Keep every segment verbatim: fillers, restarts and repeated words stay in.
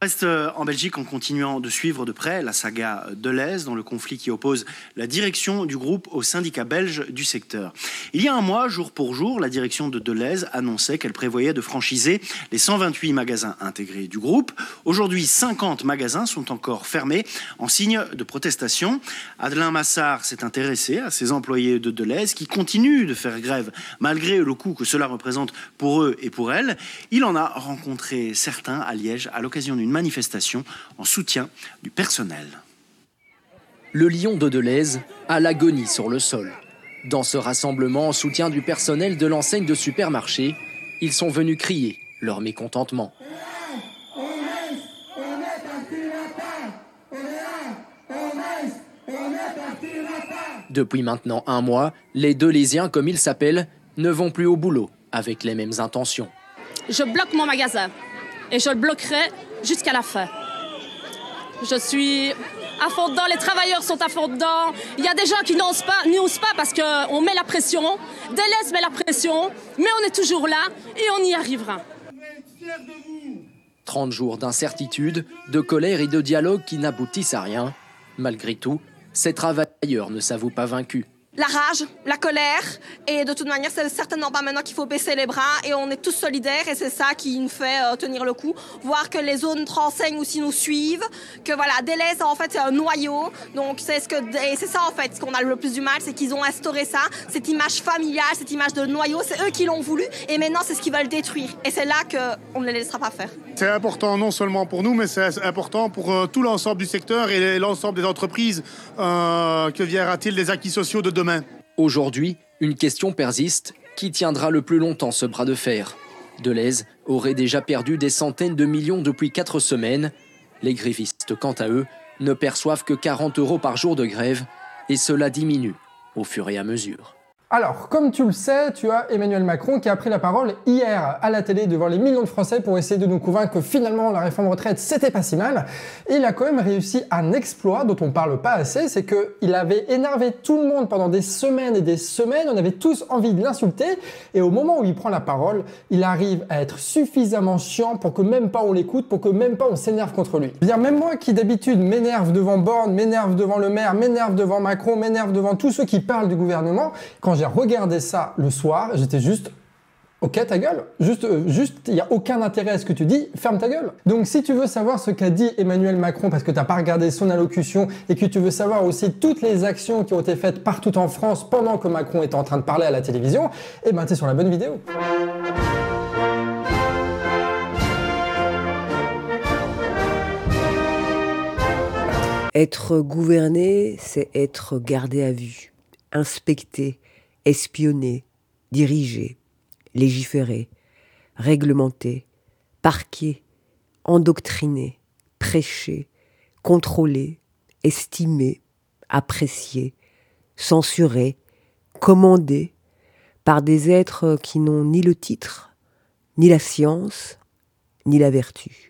Reste en Belgique en continuant de suivre de près la saga Delhaize dans le conflit qui oppose la direction du groupe au syndicat belge du secteur. Il y a un mois, jour pour jour, la direction de Delhaize annonçait qu'elle prévoyait de franchiser les cent vingt-huit magasins intégrés du groupe. Aujourd'hui, cinquante magasins sont encore fermés en signe de protestation. Adelin Massard s'est intéressé à ces employés de Delhaize qui continuent de faire grève malgré le coût que cela représente pour eux et pour elles. Il en a rencontré certains à Liège à l'occasion d'une manifestation en soutien du personnel. Le lion de Delhaize a l'agonie sur le sol. Dans ce rassemblement en soutien du personnel de l'enseigne de supermarché, ils sont venus crier leur mécontentement. Depuis maintenant un mois, les Delhaiziens, comme ils s'appellent, ne vont plus au boulot avec les mêmes intentions. Je bloque mon magasin et je le bloquerai jusqu'à la fin. Je suis à fond dedans, les travailleurs sont à fond dedans. Il y a des gens qui n'osent pas, n'osent pas parce qu'on met la pression. Delhaize met la pression, mais on est toujours là et on y arrivera. trente jours d'incertitude, de colère et de dialogue qui n'aboutissent à rien. Malgré tout, ces travailleurs ne s'avouent pas vaincus. La rage, la colère, et de toute manière, c'est certainement pas maintenant qu'il faut baisser les bras, et on est tous solidaires, et c'est ça qui nous fait euh, tenir le coup. Voir que les autres enseignes aussi nous suivent, que voilà, Delhaize, en fait, c'est un noyau, donc c'est ce que, et c'est ça, en fait, ce qu'on a le plus du mal, c'est qu'ils ont instauré ça, cette image familiale, cette image de noyau, c'est eux qui l'ont voulu, et maintenant, c'est ce qu'ils veulent détruire, et c'est là qu'on ne les laissera pas faire. C'est important non seulement pour nous, mais c'est important pour euh, tout l'ensemble du secteur et l'ensemble des entreprises. Euh, que viendra-t-il des acquis sociaux de demain ? Aujourd'hui, une question persiste. Qui tiendra le plus longtemps ce bras de fer ? Delhaize aurait déjà perdu des centaines de millions depuis quatre semaines. Les grévistes, quant à eux, ne perçoivent que quarante euros par jour de grève, et cela diminue au fur et à mesure. Alors, comme tu le sais, tu as Emmanuel Macron qui a pris la parole hier à la télé devant les millions de Français pour essayer de nous convaincre que finalement la réforme retraite c'était pas si mal. Et il a quand même réussi un exploit dont on parle pas assez, c'est qu'il avait énervé tout le monde pendant des semaines et des semaines, on avait tous envie de l'insulter, et au moment où il prend la parole, il arrive à être suffisamment chiant pour que même pas on l'écoute, pour que même pas on s'énerve contre lui. Bien, même moi qui d'habitude m'énerve devant Borne, m'énerve devant le maire, m'énerve devant Macron, m'énerve devant tous ceux qui parlent du gouvernement, quand j'ai regardé ça le soir, j'étais juste ok ta gueule, juste euh, juste il y a aucun intérêt à ce que tu dis, ferme ta gueule. Donc si tu veux savoir ce qu'a dit Emmanuel Macron parce que t'as pas regardé son allocution et que tu veux savoir aussi toutes les actions qui ont été faites partout en France pendant que Macron était en train de parler à la télévision, eh ben t'es sur la bonne vidéo. Être gouverné, c'est être gardé à vue, inspecté, espionné, dirigé, légiféré, réglementé, parqué, endoctriné, prêché, contrôlé, estimé, apprécié, censuré, commandé par des êtres qui n'ont ni le titre, ni la science, ni la vertu.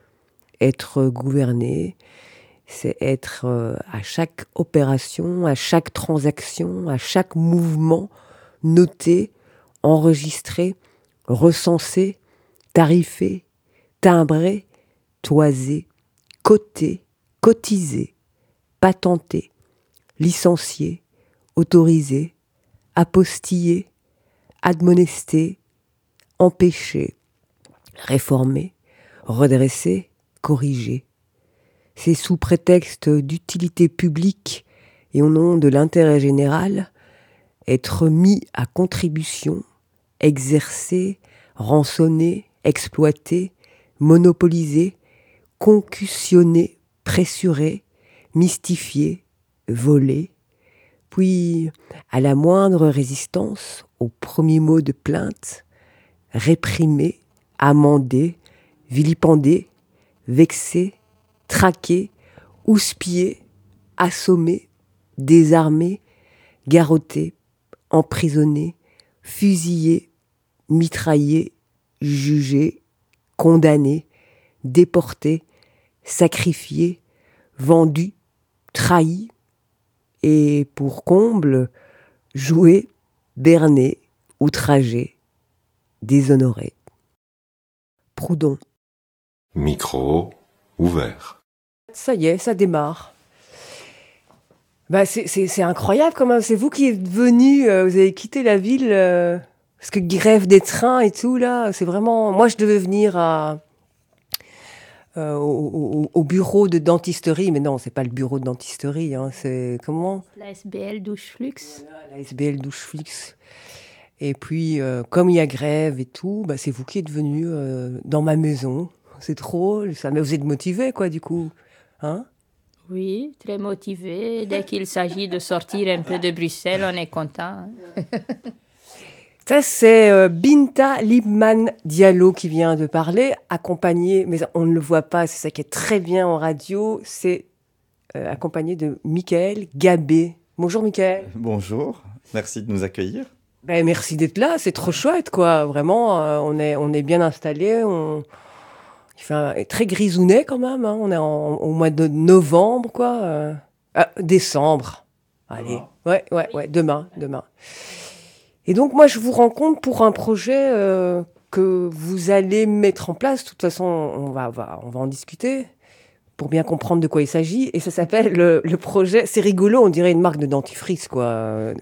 Être gouverné, c'est être euh, à chaque opération, à chaque transaction, à chaque mouvement, noté, enregistré, recensé, tarifé, timbré, toisé, coté, cotisé, patenté, licencié, autorisé, apostillé, admonesté, empêché, réformé, redressé, corrigé. C'est sous prétexte d'utilité publique et au nom de l'intérêt général, être mis à contribution, exercé, rançonné, exploité, monopolisé, concussionné, pressuré, mystifié, volé, puis, à la moindre résistance, au premier mot de plainte, réprimé, amendé, vilipendé, vexé, traqué, houspillé, assommé, désarmé, garrotté, emprisonné, fusillé, mitraillé, jugé, condamné, déporté, sacrifié, vendu, trahi, et pour comble, joué, berné, outragé, déshonoré. Proudhon. Micro, ouvert. Ça y est, ça démarre. Bah, c'est, c'est, c'est incroyable quand même. C'est vous qui êtes venu, euh, vous avez quitté la ville, euh, parce que grève des trains et tout, là, c'est vraiment... Moi, je devais venir à, euh, au, au, au bureau de dentisterie, mais non, c'est pas le bureau de dentisterie, hein, c'est... Comment ? La S B L Douche Flux. Voilà, la S B L Douche Flux. Et puis, euh, comme il y a grève et tout, bah, c'est vous qui êtes venu euh, dans ma maison. C'est trop, ça, mais vous êtes motivé, quoi, du coup, hein ? Oui, très motivé. Dès qu'il s'agit de sortir un peu de Bruxelles, on est content. Hein. Ça, c'est euh, Binta Liebman Diallo qui vient de parler, accompagnée, mais on ne le voit pas, c'est ça qui est très bien en radio, c'est euh, accompagné de Michael Gabé. Bonjour Michael. Bonjour, merci de nous accueillir. Ben, merci d'être là, c'est trop chouette, quoi. Vraiment, euh, on est, on est bien installés, on... il fait un... très grisounet quand même, hein. On est en... au mois de novembre, quoi. Euh... Ah, décembre, allez, ouais, ouais, ouais, demain, demain. Et donc, moi, je vous rencontre pour un projet euh, que vous allez mettre en place. De toute façon, on va, va, on va en discuter pour bien comprendre de quoi il s'agit. Et ça s'appelle le, le projet... C'est rigolo, on dirait une marque de dentifrice, quoi.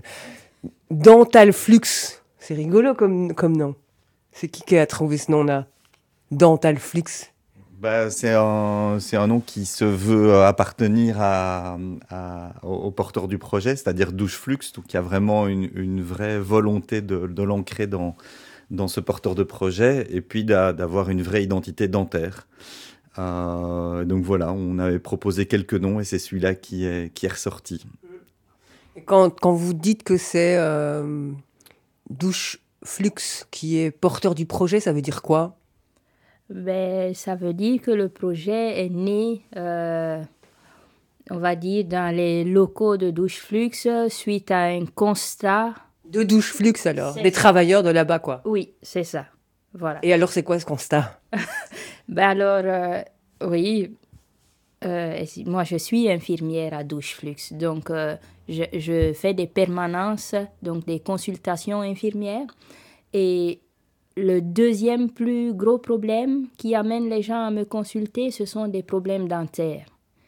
Dental Flux. C'est rigolo comme, comme nom. C'est qui qui a trouvé ce nom-là ? Dental Flux. Bah, c'est, un, c'est un nom qui se veut appartenir à, à, au porteur du projet, c'est-à-dire Douche Flux, donc il y a vraiment une, une vraie volonté de, de l'ancrer dans, dans ce porteur de projet, et puis d'a, d'avoir une vraie identité dentaire. Euh, donc voilà, on avait proposé quelques noms, et c'est celui-là qui est, qui est ressorti. Quand, quand vous dites que c'est euh, Douche Flux qui est porteur du projet, ça veut dire quoi ? Ben, ça veut dire que le projet est né, euh, on va dire, dans les locaux de Douche Flux suite à un constat. De Douche Flux alors, c'est des ça. travailleurs de là-bas, quoi. Oui, c'est ça. Voilà. Et alors, c'est quoi ce constat ? Ben alors, euh, oui, euh, moi je suis infirmière à Douche Flux, donc euh, je, je fais des permanences, donc des consultations infirmières. Et le deuxième plus gros problème qui amène les gens à me consulter, ce sont des problèmes dentaires.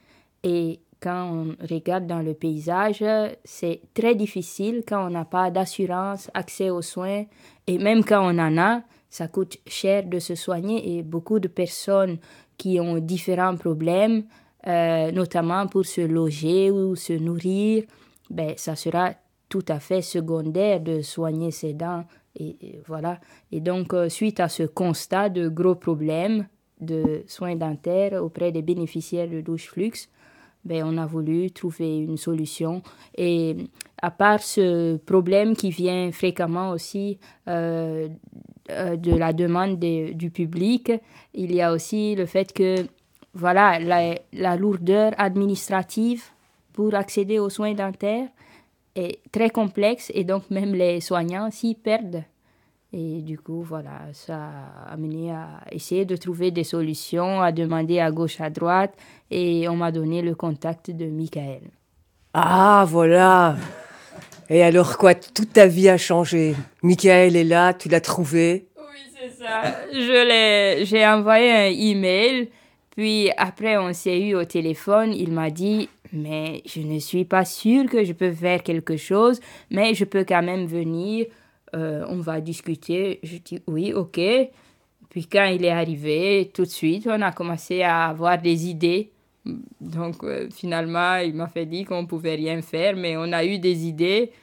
Et quand on regarde dans le paysage, c'est très difficile quand on n'a pas d'assurance, accès aux soins. Et même quand on en a, ça coûte cher de se soigner. Et beaucoup de personnes qui ont différents problèmes, euh, notamment pour se loger ou se nourrir, ben, ça sera tout à fait secondaire de soigner ses dents. Et, et voilà. Et donc, euh, suite à ce constat de gros problèmes de soins dentaires auprès des bénéficiaires de Douche Flux, ben, on a voulu trouver une solution. Et à part ce problème qui vient fréquemment aussi euh, euh, de la demande de, du public, il y a aussi le fait que voilà, la, la lourdeur administrative pour accéder aux soins dentaires est très complexe et donc même les soignants s'y perdent. Et du coup, voilà, ça a amené à essayer de trouver des solutions, à demander à gauche, à droite, et on m'a donné le contact de Michael. Ah, voilà. Et alors quoi, toute ta vie a changé. Michael est là, tu l'as trouvé. Oui, c'est ça. Je l'ai, j'ai envoyé un email, puis après on s'est eu au téléphone, il m'a dit... Mais je ne suis pas sûre que je peux faire quelque chose, mais je peux quand même venir, euh, on va discuter. Je dis oui, ok. Puis quand il est arrivé, tout de suite, on a commencé à avoir des idées. Donc euh, finalement, il m'a fait dire qu'on ne pouvait rien faire, mais on a eu des idées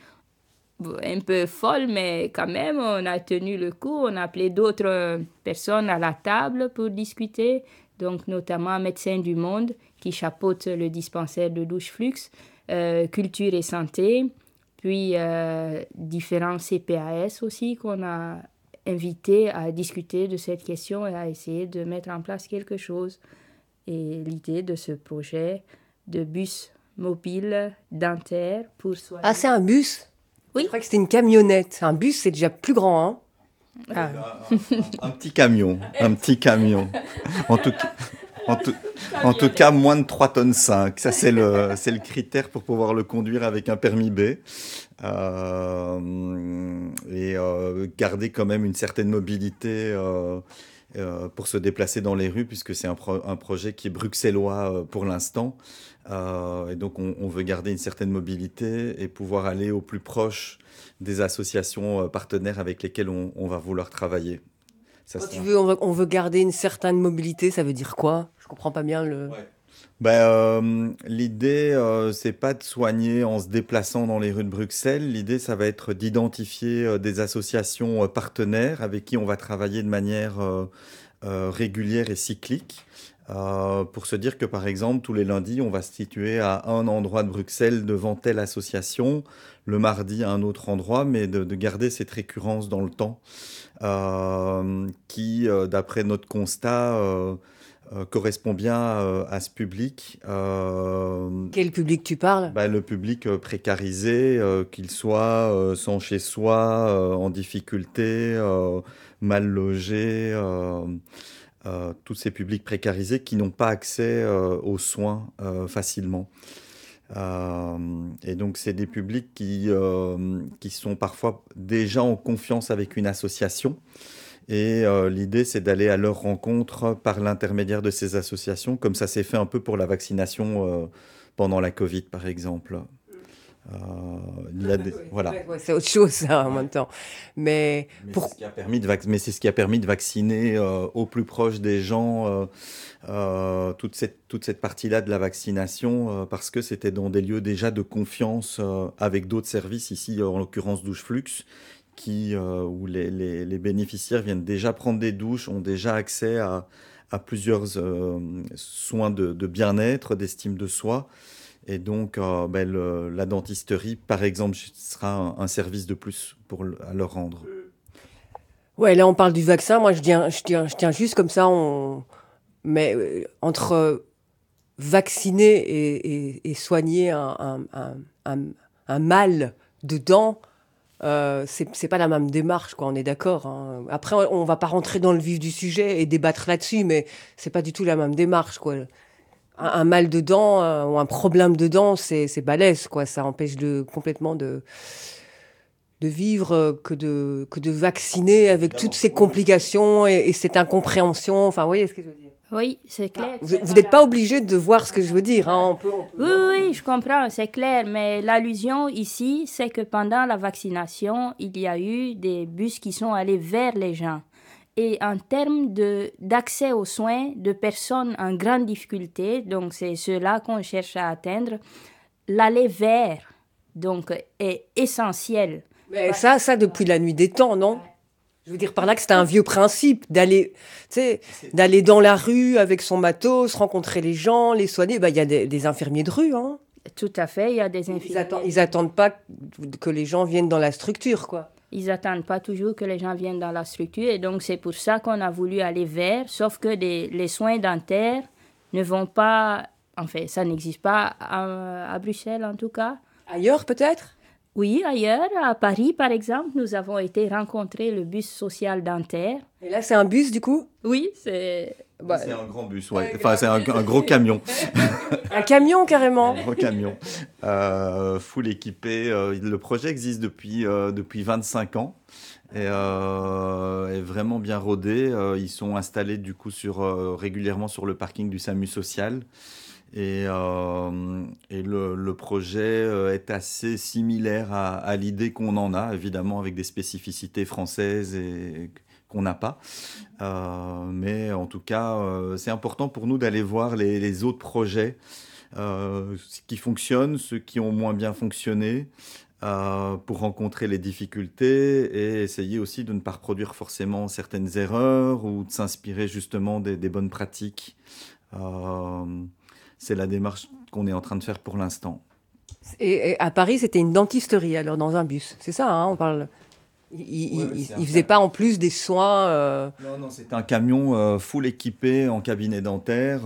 un peu folles, mais quand même, on a tenu le coup. On a appelé d'autres personnes à la table pour discuter, donc notamment Médecins du Monde, qui chapeaute le dispensaire de Douche Flux, euh, Culture et Santé, puis euh, différents C P A S aussi qu'on a invités à discuter de cette question et à essayer de mettre en place quelque chose. Et l'idée de ce projet de bus mobile dentaire pour soigner... Ah, c'est un bus ? Oui. Je crois que c'était une camionnette. Un bus, c'est déjà plus grand, hein ? Ah. Un, un, un petit camion, un petit camion. En tout cas... En tout, en tout cas, moins de trois tonnes cinq. Ça, c'est le, c'est le critère pour pouvoir le conduire avec un permis B. Euh, et euh, garder quand même une certaine mobilité euh, euh, pour se déplacer dans les rues, puisque c'est un, pro- un projet qui est bruxellois euh, pour l'instant. Euh, et donc, on, on veut garder une certaine mobilité et pouvoir aller au plus proche des associations euh, partenaires avec lesquelles on, on va vouloir travailler. Ça, Quand c'est tu un- veux, on, veut, on veut garder une certaine mobilité, ça veut dire quoi? Je comprends pas bien le... Ouais. Ben, euh, l'idée, euh, c'est pas de soigner en se déplaçant dans les rues de Bruxelles. L'idée, ça va être d'identifier euh, des associations euh, partenaires avec qui on va travailler de manière euh, euh, régulière et cyclique. Euh, pour se dire que, par exemple, tous les lundis, on va se situer à un endroit de Bruxelles devant telle association, le mardi à un autre endroit, mais de, de garder cette récurrence dans le temps euh, qui, euh, d'après notre constat, euh, euh, correspond bien euh, à ce public. Euh, Quel public tu parles? bah, le public euh, précarisé, euh, qu'il soit euh, sans chez soi, euh, en difficulté, euh, mal logé, euh, euh, tous ces publics précarisés qui n'ont pas accès euh, aux soins euh, facilement. Euh, et donc, c'est des publics qui, euh, qui sont parfois déjà en confiance avec une association. Et euh, l'idée, c'est d'aller à leur rencontre par l'intermédiaire de ces associations, comme ça s'est fait un peu pour la vaccination euh, pendant la Covid, par exemple. Euh, il y a des, voilà. Ouais, ouais, c'est autre chose, ça, en même temps. Mais, Mais pour... c'est ce qui a permis de, vac- mais c'est ce qui a permis de vacciner euh, au plus proche des gens euh, euh, toute cette, toute cette partie-là de la vaccination, euh, parce que c'était dans des lieux déjà de confiance euh, avec d'autres services, ici en l'occurrence Doucheflux, qui, euh, où les, les, les bénéficiaires viennent déjà prendre des douches, ont déjà accès à, à plusieurs euh, soins de, de bien-être, d'estime de soi. Et donc, euh, ben, le- la dentisterie, par exemple, sera un, un service de plus pour le- à leur rendre. Ouais, là, on parle du vaccin. Moi, je tiens, je tiens, je tiens juste comme ça. On... Mais euh, entre vacciner et, et, et soigner un, un, un, un, un mal de dents, euh, c'est c'est pas la même démarche, quoi. On est d'accord, hein. Après, on va pas rentrer dans le vif du sujet et débattre là-dessus, mais c'est pas du tout la même démarche, quoi. Un, un mal de dents euh, ou un problème de dents, c'est c'est balèze, quoi. Ça empêche de, complètement de, de vivre euh, que de, que de vacciner avec toutes ces complications et, et cette incompréhension. Enfin, vous voyez ce que je veux dire? Oui, c'est clair. Vous vous n'êtes pas obligé de voir ce que je veux dire, hein. On peut, on peut- Oui, oui, je comprends, c'est clair. Mais l'allusion ici, c'est que pendant la vaccination, il y a eu des bus qui sont allés vers les gens. Et en termes de, d'accès aux soins de personnes en grande difficulté, donc c'est ceux-là qu'on cherche à atteindre, l'aller vers donc, est essentiel. Mais ça, ça depuis la nuit des temps, non? Je veux dire par là que c'était un vieux principe d'aller, tu sais, d'aller dans la rue avec son matos, rencontrer les gens, les soigner. Bah, il y a des, des infirmiers de rue, hein. Tout à fait, il y a des Ils infirmiers. attendent, ils attendent pas que les gens viennent dans la structure, quoi. Ils n'attendent pas toujours que les gens viennent dans la structure et donc c'est pour ça qu'on a voulu aller vers, sauf que des- les soins dentaires ne vont pas, en fait, ça n'existe pas à, à Bruxelles en tout cas. Ailleurs, peut-être? Oui, ailleurs, à Paris par exemple, nous avons été rencontrer le bus social dentaire. Et là, c'est un bus, du coup? Oui, c'est... bah, C'est un grand bus, ouais. Enfin, c'est un, un gros camion. Un camion, carrément. Un gros camion. Euh, full équipé. Euh, le projet existe depuis, euh, depuis vingt-cinq ans et euh, est vraiment bien rodé. Euh, ils sont installés du coup sur, euh, régulièrement sur le parking du SAMU social. Et, euh, et le, le projet euh, est assez similaire à, à l'idée qu'on en a, évidemment avec des spécificités françaises et qu'on n'a pas. Euh, mais en tout cas, euh, c'est important pour nous d'aller voir les, les autres projets, euh, ce qui fonctionne, ceux qui ont moins bien fonctionné, euh, pour rencontrer les difficultés et essayer aussi de ne pas reproduire forcément certaines erreurs ou de s'inspirer justement des, des bonnes pratiques. Euh, c'est la démarche qu'on est en train de faire pour l'instant. Et, et à Paris, c'était une dentisterie, alors, dans un bus. C'est ça, hein, on parle... Il, il, Ouais, il- c'est il un faisait cas. pas en plus des soins... euh, Non, non, c'est un camion euh, full équipé en cabinet dentaire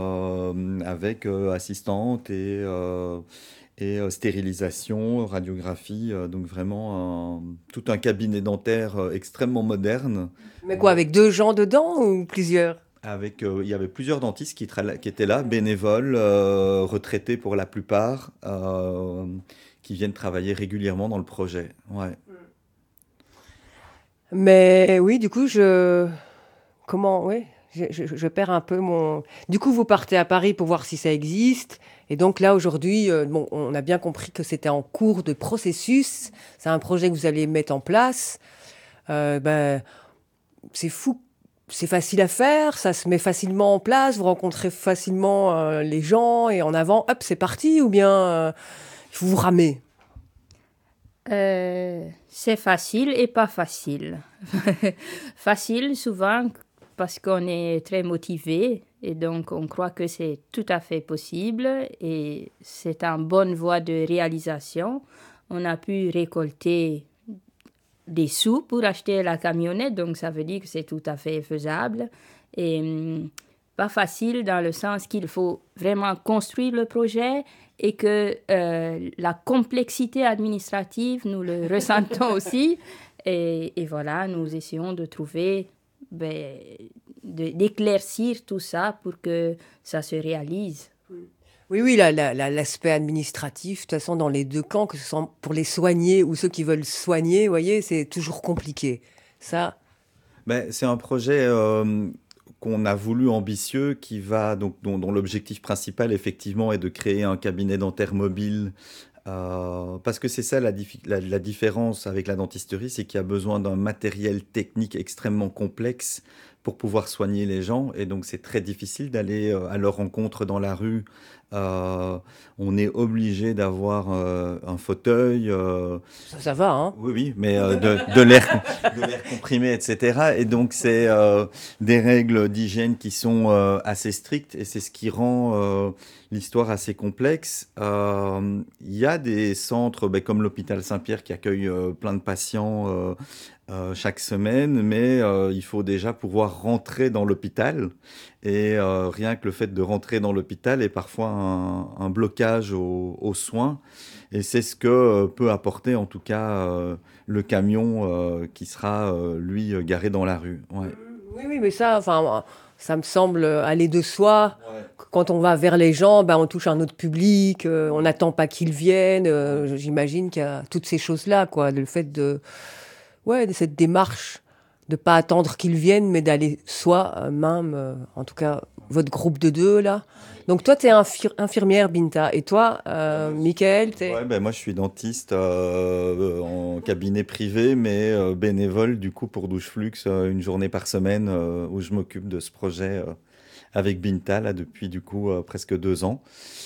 euh, avec euh, assistante et, euh, et euh, stérilisation, radiographie. euh, donc vraiment un- tout un cabinet dentaire euh, extrêmement moderne. Mais quoi, avec deux gens dedans ou plusieurs? Avec, euh, il y avait plusieurs dentistes qui, tra- qui étaient là, bénévoles, euh, retraités pour la plupart, euh, qui viennent travailler régulièrement dans le projet. Ouais. Mais oui, du coup, je... comment, oui, je, je, je perds un peu mon... Du coup, vous partez à Paris pour voir si ça existe. Et donc là, aujourd'hui, euh, bon, on a bien compris que c'était en cours de processus. C'est un projet que vous allez mettre en place. Euh, ben, c'est fou. C'est facile à faire, ça se met facilement en place, vous rencontrez facilement euh, les gens et en avant, hop, c'est parti, ou bien euh, vous vous ramez? Euh, c'est facile et pas facile. Facile souvent parce qu'on est très motivé et donc on croit que c'est tout à fait possible et c'est en bonne voie de réalisation. On a pu récolter des sous pour acheter la camionnette, donc ça veut dire que c'est tout à fait faisable. Et hum, pas facile dans le sens qu'il faut vraiment construire le projet et que euh, la complexité administrative, nous le ressentons aussi. Et, et voilà, nous essayons de trouver, ben, de, d'éclaircir tout ça pour que ça se réalise. Oui, oui, la, la, la, l'aspect administratif, de toute façon, dans les deux camps, que ce soit pour les soigner ou ceux qui veulent soigner, vous voyez, c'est toujours compliqué. Ça... Ben, c'est un projet euh, qu'on a voulu ambitieux, qui va, donc, dont, dont l'objectif principal, effectivement, est de créer un cabinet dentaire mobile. Euh, parce que c'est ça la, diffi- la, la différence avec la dentisterie, c'est qu'il y a besoin d'un matériel technique extrêmement complexe pour pouvoir soigner les gens. Et donc, c'est très difficile d'aller euh, à leur rencontre dans la rue. Euh, on est obligé d'avoir euh, un fauteuil. Euh, ça, ça va, hein? Oui, oui, mais euh, de, de, l'air, de l'air comprimé, et cetera. Et donc, c'est euh, des règles d'hygiène qui sont euh, assez strictes et c'est ce qui rend euh, l'histoire assez complexe. Euh, Il y a des centres ben, comme l'hôpital Saint-Pierre qui accueille euh, plein de patients euh, euh, chaque semaine, mais euh, il faut déjà pouvoir rentrer dans l'hôpital. Et euh, rien que le fait de rentrer dans l'hôpital est parfois un, un blocage aux, aux soins. Et c'est ce que euh, peut apporter en tout cas euh, le camion euh, qui sera, euh, lui, garé dans la rue. Ouais. Oui, oui, mais ça, enfin, ça me semble aller de soi. Ouais. Quand on va vers les gens, ben, on touche un autre public, euh, on n'attend pas qu'ils viennent. Euh, j'imagine qu'il y a toutes ces choses-là, quoi. Le fait de, ouais, de cette démarche, de pas attendre qu'ils viennent, mais d'aller soi-même, euh, en tout cas, votre groupe de deux, là. Donc toi, tu es infir- infirmière, Binta. Et toi, euh, Michael, t'es... Ouais, ben moi, je suis dentiste euh, en cabinet privé, mais euh, bénévole, du coup, pour Doucheflux, euh, une journée par semaine, euh, où je m'occupe de ce projet euh, avec Binta, là, depuis, du coup, euh, presque deux ans.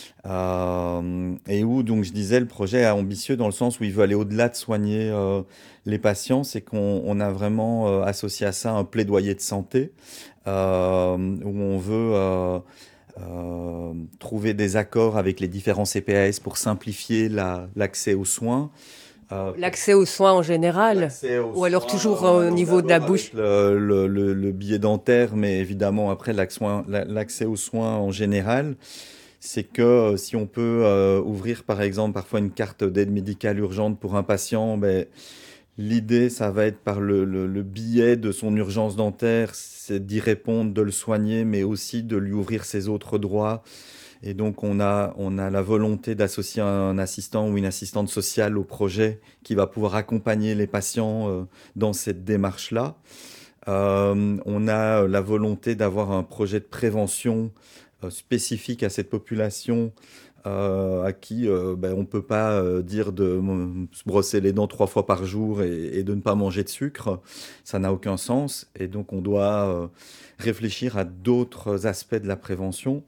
Euh, et où, donc, je disais, le projet est ambitieux dans le sens où il veut aller au-delà de soigner euh, les patients. C'est qu'on on a vraiment euh, associé à ça un plaidoyer de santé, euh, où on veut... Euh, Euh, trouver des accords avec les différents C P A S pour simplifier la, l'accès aux soins. Euh, l'accès aux soins en général aux ou alors soins, toujours euh, au niveau de la bouche le, le, le, le billet dentaire, mais évidemment après l'accès aux soins en général. C'est que euh, si on peut euh, ouvrir par exemple parfois une carte d'aide médicale urgente pour un patient, ben, l'idée, ça va être par le, le, le biais de son urgence dentaire, c'est d'y répondre, de le soigner, mais aussi de lui ouvrir ses autres droits. Et donc, on a, on a la volonté d'associer un assistant ou une assistante sociale au projet qui va pouvoir accompagner les patients euh, dans cette démarche-là. Euh, on a la volonté d'avoir un projet de prévention euh, spécifique à cette population Euh, à qui euh, ben, on ne peut pas euh, dire de euh, se brosser les dents trois fois par jour et, et de ne pas manger de sucre. Ça n'a aucun sens. Et donc, on doit euh, réfléchir à d'autres aspects de la prévention.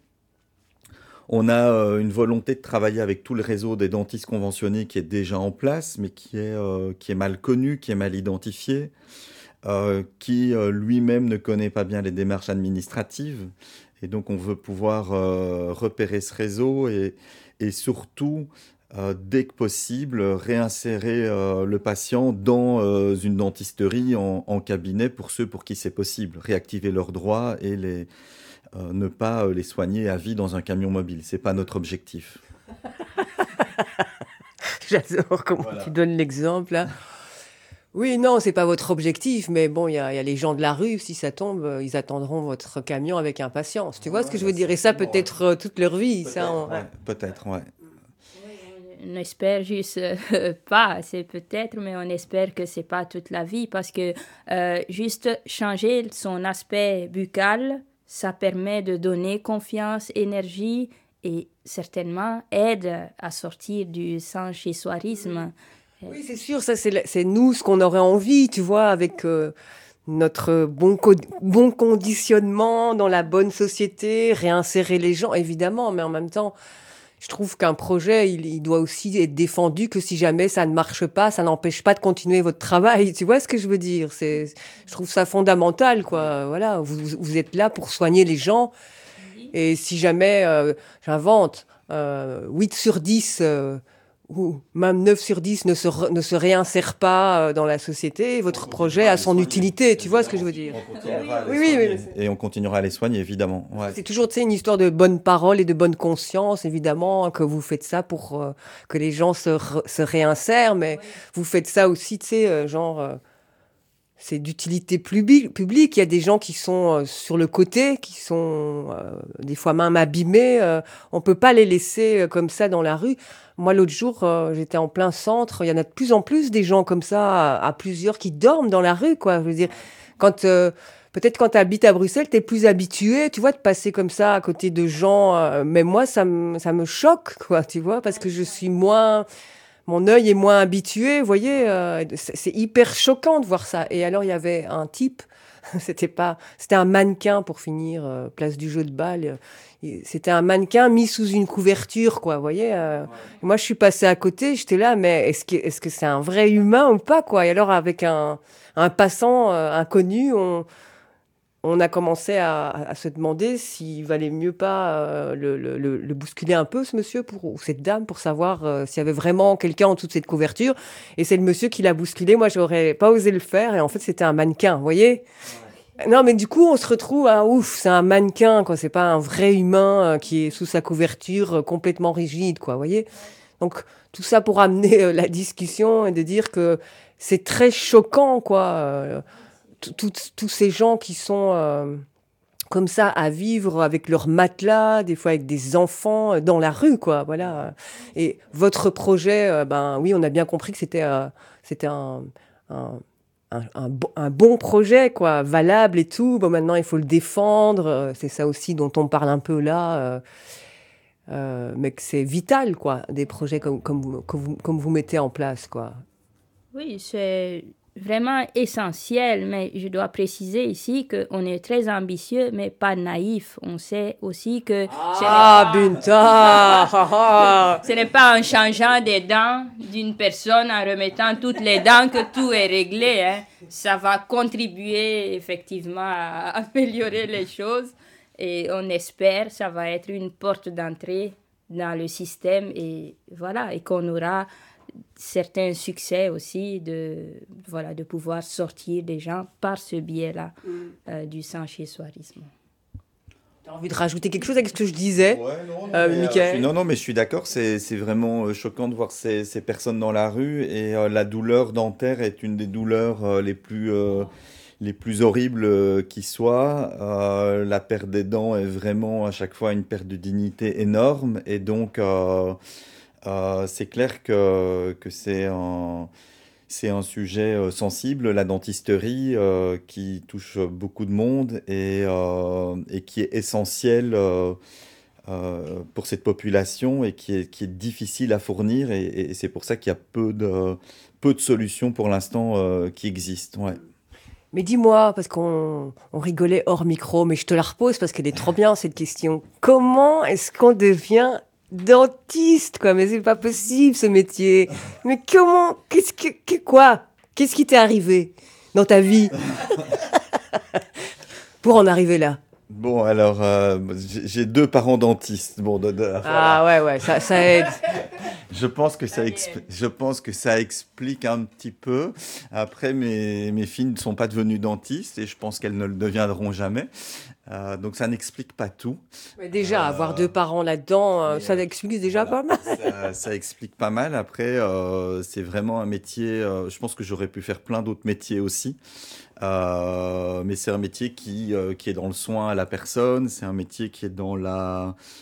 On a euh, une volonté de travailler avec tout le réseau des dentistes conventionnés qui est déjà en place, mais qui est, euh, qui est mal connu, qui est mal identifié, euh, qui euh, lui-même ne connaît pas bien les démarches administratives. Et donc, on veut pouvoir euh, repérer ce réseau et, et surtout, euh, dès que possible, réinsérer euh, le patient dans euh, une dentisterie en, en cabinet pour ceux pour qui c'est possible. Réactiver leurs droits et les, euh, ne pas les soigner à vie dans un camion mobile. Ce n'est pas notre objectif. J'adore comment voilà. Tu donnes l'exemple, là. Oui, non, c'est pas votre objectif, mais bon, il y, y a les gens de la rue, si ça tombe, ils attendront votre camion avec impatience. Tu vois ouais, ce que je veux dire? Et ça, peut-être ouais. toute leur vie. Peut-être, ça, on... ouais. Peut-être, ouais. On espère juste euh, pas, c'est peut-être, mais on espère que c'est pas toute la vie parce que euh, juste changer son aspect buccal, ça permet de donner confiance, énergie et certainement aide à sortir du sans-chez-soirisme. Oui, c'est sûr, ça c'est, c'est nous ce qu'on aurait envie, tu vois, avec euh, notre bon, co- bon conditionnement dans la bonne société, réinsérer les gens, évidemment, mais en même temps, je trouve qu'un projet, il, il doit aussi être défendu que si jamais ça ne marche pas, ça n'empêche pas de continuer votre travail. Tu vois ce que je veux dire? C'est, je trouve ça fondamental, quoi. Voilà, vous, vous êtes là pour soigner les gens. Et si jamais, euh, j'invente, euh, huit sur dix, euh, ou même neuf sur dix ne se, re- ne se réinsèrent pas euh, dans la société, votre projet a son utilité. Tu vois ce que je veux dire? On continuera à les Oui, oui, soigner. oui. Et on continuera à les soigner, évidemment. Ouais. C'est toujours, tu sais, une histoire de bonne parole et de bonne conscience, évidemment, que vous faites ça pour euh, que les gens se, re- se réinsèrent, mais vous faites ça aussi, tu sais, euh, genre, euh, c'est d'utilité publi- publique. Il y a des gens qui sont euh, sur le côté, qui sont euh, des fois même abîmés. Euh, on peut pas les laisser euh, comme ça dans la rue. Moi, l'autre jour, euh, j'étais en plein centre. Il y en a de plus en plus des gens comme ça, à, à plusieurs, qui dorment dans la rue, quoi. Je veux dire, quand... euh, peut-être quand tu habites à Bruxelles, tu es plus habitué, tu vois, de passer comme ça à côté de gens. euh, mais moi, ça me ça me choque, quoi, tu vois, parce que je suis moins... Mon œil est moins habitué, vous voyez. euh, c'est, c'est hyper choquant de voir ça. Et alors, il y avait un type, c'était pas... C'était un mannequin, pour finir, euh, place du jeu de balle. euh, et C'était un mannequin mis sous une couverture, quoi, vous voyez. euh. Moi, je suis passée à côté, j'étais là, mais est-ce que, est-ce que c'est un vrai humain ou pas, quoi? Et alors, avec un, un passant euh, inconnu, on... on a commencé à, à se demander s'il valait mieux pas euh, le, le- le- le bousculer un peu, ce monsieur, pour, ou cette dame, pour savoir euh, s'il y avait vraiment quelqu'un en dessous de cette couverture. Et c'est le monsieur qui l'a bousculé. Moi, j'aurais pas osé le faire. Et en fait, c'était un mannequin, vous voyez? Non, mais du coup, on se retrouve à ouf, c'est un mannequin, quoi. C'est pas un vrai humain euh, qui est sous sa couverture euh, complètement rigide, quoi, vous voyez? Donc, tout ça pour amener euh, la discussion et de dire que c'est très choquant, quoi. euh, tous ces gens qui sont euh, comme ça à vivre avec leur matelas, des fois avec des enfants euh, dans la rue, quoi. Voilà. Et votre projet, euh, ben oui, on a bien compris que c'était euh, c'était un, un, un, un bon- un bon projet, quoi, valable et tout. Bon, maintenant, il faut le défendre. euh, C'est ça aussi dont on parle un peu là. euh, euh, mais que c'est vital, quoi, des projets comme, comme, vous, comme, vous, comme vous mettez en place, quoi. Oui, c'est vraiment essentiel, mais je dois préciser ici qu'on est très ambitieux, mais pas naïf. On sait aussi que Ah, Binta! ce n'est pas en changeant des dents d'une personne, en remettant toutes les dents, que tout est réglé. Hein. Ça va contribuer effectivement à améliorer les choses et on espère que ça va être une porte d'entrée dans le système et voilà, et qu'on aura certains succès aussi de, voilà, de pouvoir sortir des gens par ce biais-là euh, du sans-chez-soirisme. T'as envie de rajouter quelque chose avec ce que je disais, Ouais, non, non, euh, mais, euh, Mickaël? je suis- non, non, mais je suis d'accord, c'est, c'est vraiment euh, choquant de voir ces, ces personnes dans la rue et euh, la douleur dentaire est une des douleurs euh, les plus, euh, les plus horribles euh, qui soient. Euh, la perte des dents est vraiment à chaque fois une perte de dignité énorme et donc euh, euh, c'est clair que, que c'est un, c'est un sujet euh, sensible, la dentisterie, euh, qui touche beaucoup de monde et, euh, et qui est essentiel euh, euh, pour cette population et qui est, qui est difficile à fournir. Et, et c'est pour ça qu'il y a peu de, peu de solutions pour l'instant euh, qui existent. Ouais. Mais dis-moi, parce qu'on on rigolait hors micro, mais je te la repose parce qu'elle est trop bien cette question. Comment est-ce qu'on devient dentiste, quoi? Mais c'est pas possible ce métier. Mais comment? Qu'est-ce que, que- quoi? Qu'est-ce qui t'est arrivé dans ta vie pour en arriver là? Bon, alors, euh, j'ai j'ai deux parents dentistes. Bon, de- de- Ah ouais, ouais, ça, ça aide. Je pense que ça expli- je pense que ça explique un petit peu. Après, mes, mes filles ne sont pas devenues dentistes et je pense qu'elles ne le deviendront jamais. Euh, donc, ça n'explique pas tout. Mais déjà, Euh, avoir deux parents là-dedans, euh, mais, ça euh, explique déjà voilà. pas mal. Ça, ça explique pas mal. Après, euh, c'est vraiment un métier. Euh, je pense que j'aurais pu faire plein d'autres métiers aussi. Euh, mais c'est un métier qui, euh, qui est dans le soin à la personne. C'est un métier qui est dans la,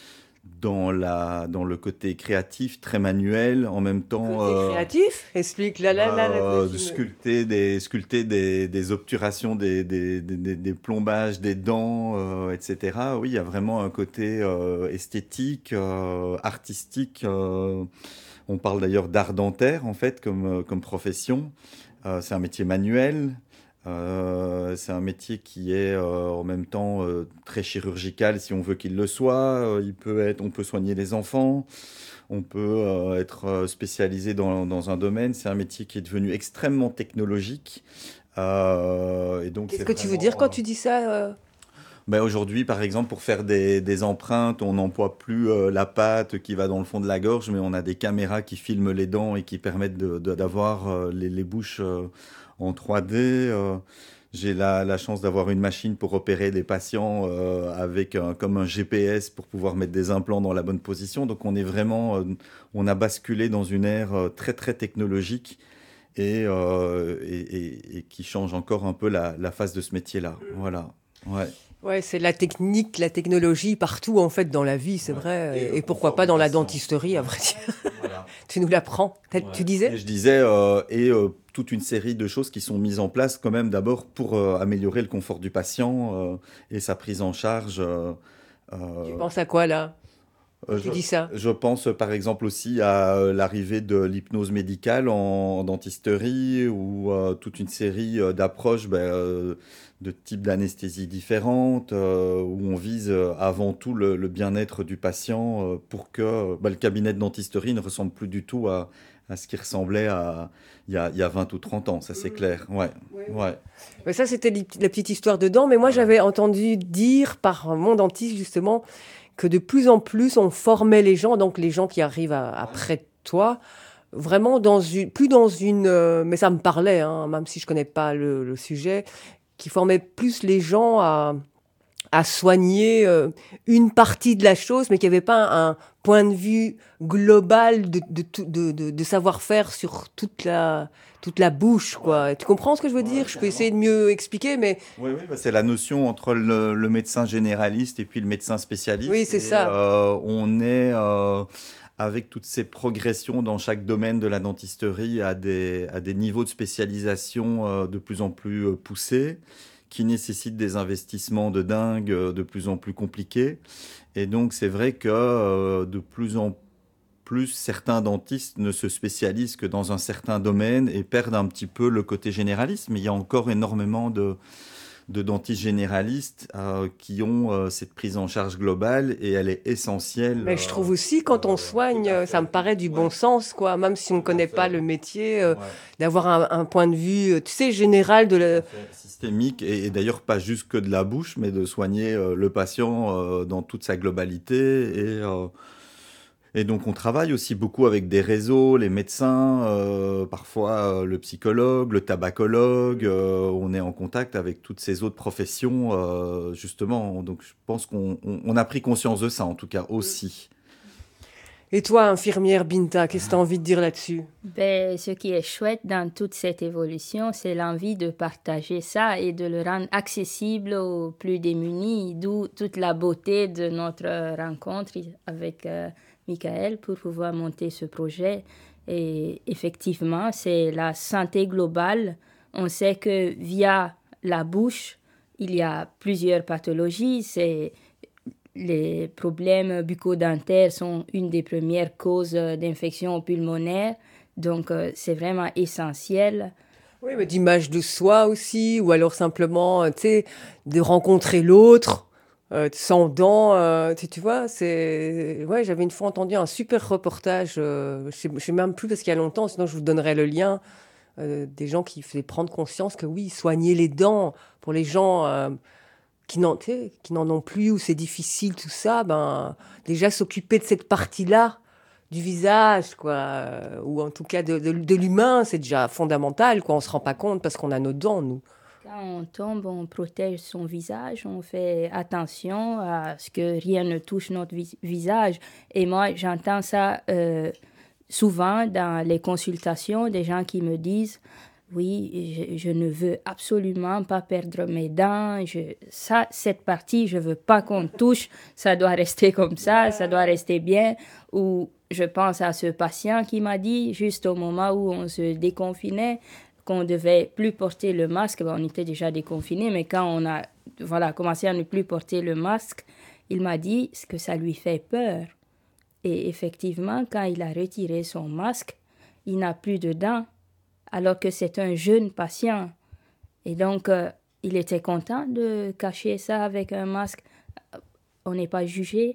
dans, la, dans le côté créatif, très manuel, en même temps... Côté euh, créatif, explique, là, là, là, là, euh, là, de tu me- sculpter des, sculpter des, des obturations, des, des, des, des- des plombages, des dents, euh, et cetera. Oui, il y a vraiment un côté euh, esthétique, euh, artistique. euh, on parle d'ailleurs d'art dentaire, en fait, comme, euh, comme profession. Euh, c'est un métier manuel. Euh, c'est un métier qui est euh, en même temps euh, très chirurgical si on veut qu'il le soit. Euh, il peut être, on peut soigner les enfants, on peut euh, être euh, spécialisé dans, dans un domaine. C'est un métier qui est devenu extrêmement technologique. Euh, et donc Qu'est-ce c'est que tu veux vraiment, dire quand euh, tu dis ça euh ben aujourd'hui, par exemple, pour faire des, des empreintes, on n'emploie plus euh, la pâte qui va dans le fond de la gorge, mais on a des caméras qui filment les dents et qui permettent de- de- d'avoir euh, les, les bouches euh, en trois D. euh. J'ai la, la chance d'avoir une machine pour opérer des patients euh, avec un- comme un G P S pour pouvoir mettre des implants dans la bonne position. Donc on est vraiment, euh, on a basculé dans une ère euh, très très technologique et, euh, et, et- et qui change encore un peu la, la face de ce métier-là. Voilà. Ouais. Ouais, c'est la technique, la technologie partout en fait dans la vie, c'est Ouais. vrai. Et Et, le et pourquoi confort pas du dans la patient. dentisterie, à vrai dire. Voilà. Tu nous l'apprends. T'as- Ouais. Tu disais Et je disais, euh, et euh, toute une série de choses qui sont mises en place quand même d'abord pour euh, améliorer le confort du patient euh, et sa prise en charge. euh, euh, Tu penses à quoi là euh, tu je, dis ça je pense euh, par exemple aussi à euh, l'arrivée de l'hypnose médicale en, en dentisterie ou euh, toute une série euh, d'approches ben, euh, de types d'anesthésie différentes euh, où on vise euh, avant tout le, le bien-être du patient euh, pour que euh, ben, le cabinet de dentisterie ne ressemble plus du tout à, à ce qui ressemblait à, il y a, il y a vingt ou trente ans, ça c'est clair. Ouais. Ouais. Mais ça, c'était li- la petite histoire de dents. Mais moi, j'avais entendu dire par mon dentiste, justement, que de plus en plus, on formait les gens, donc les gens qui arrivent à- après toi, vraiment dans une, plus dans une, euh, mais ça me parlait, hein, même si je connais pas le, le sujet, qui formait plus les gens à, à soigner euh, une partie de la chose, mais qu'il n'y avait pas un, un point de vue global de, de, tout- de, de, de savoir-faire sur toute la, toute la bouche, quoi. Tu comprends ce que je veux dire? Je peux essayer de mieux expliquer, mais Oui, oui, bah, c'est la notion entre le, le médecin généraliste et puis le médecin spécialiste. Oui, c'est Et, ça. euh, on est euh, avec toutes ces progressions dans chaque domaine de la dentisterie à des, à des niveaux de spécialisation euh, de plus en plus euh, poussés, qui nécessitent des investissements de dingue, euh, de plus en plus compliqués. Et donc, c'est vrai que euh, de plus en plus, certains dentistes ne se spécialisent que dans un certain domaine et perdent un petit peu le côté généraliste. Mais il y a encore énormément de, de dentistes généralistes euh, qui ont euh, cette prise en charge globale et elle est essentielle. Mais je euh, trouve aussi, quand on euh, soigne, tout à fait. ça me paraît du bon Ouais. sens, quoi. Même si on ne Tout à connaît fait. pas le métier, euh, Ouais. d'avoir un, un point de vue, euh, tu sais, général de le... Systémique et, et d'ailleurs pas juste que de la bouche, mais de soigner euh, le patient euh, dans toute sa globalité. Et, euh, et donc on travaille aussi beaucoup avec des réseaux, les médecins, euh, parfois euh, le psychologue, le tabacologue. euh, on est en contact avec toutes ces autres professions, euh, justement. Donc je pense qu'on on- on a pris conscience de ça, en tout cas aussi. Et toi, infirmière Binta, qu'est-ce que tu as envie de dire là-dessus? Ben, ce qui est chouette dans toute cette évolution, c'est l'envie de partager ça et de le rendre accessible aux plus démunis, d'où toute la beauté de notre rencontre avec euh, Michael pour pouvoir monter ce projet. Et effectivement, c'est la santé globale. On sait que via la bouche, il y a plusieurs pathologies. C'est les problèmes bucco-dentaires sont une des premières causes d'infection pulmonaire, donc euh, c'est vraiment essentiel. Oui, mais d'image de soi aussi, ou alors simplement, euh, tu sais, de rencontrer l'autre, euh, sans dents, euh, tu, tu vois, c'est... Ouais, j'avais une fois entendu un super reportage, euh, je sais, je sais même plus parce qu'il y a longtemps, sinon je vous donnerai le lien, euh, des gens qui faisaient prendre conscience que oui, soigner les dents pour les gens... euh, qui n'en, tu sais, qui n'en ont plus, ou c'est difficile, tout ça, ben, déjà s'occuper de cette partie-là du visage, quoi, euh, ou en tout cas de, de, de l'humain, c'est déjà fondamental, quoi. On ne se rend pas compte parce qu'on a nos dents, nous. Quand on tombe, on protège son visage, on fait attention à ce que rien ne touche notre vis- visage. Et moi, j'entends ça euh, souvent dans les consultations, des gens qui me disent oui, je, je ne veux absolument pas perdre mes dents. Je, ça, cette partie, je ne veux pas qu'on touche. Ça doit rester comme ça, ça doit rester bien. Ou je pense à ce patient qui m'a dit, juste au moment où on se déconfinait, qu'on ne devait plus porter le masque. Ben, on était déjà déconfinés, mais quand on a voilà, commencé à ne plus porter le masque, il m'a dit que ça lui fait peur. Et effectivement, quand il a retiré son masque, il n'a plus de dents, alors que c'est un jeune patient. Et donc, euh, il était content de cacher ça avec un masque. On n'est pas jugé.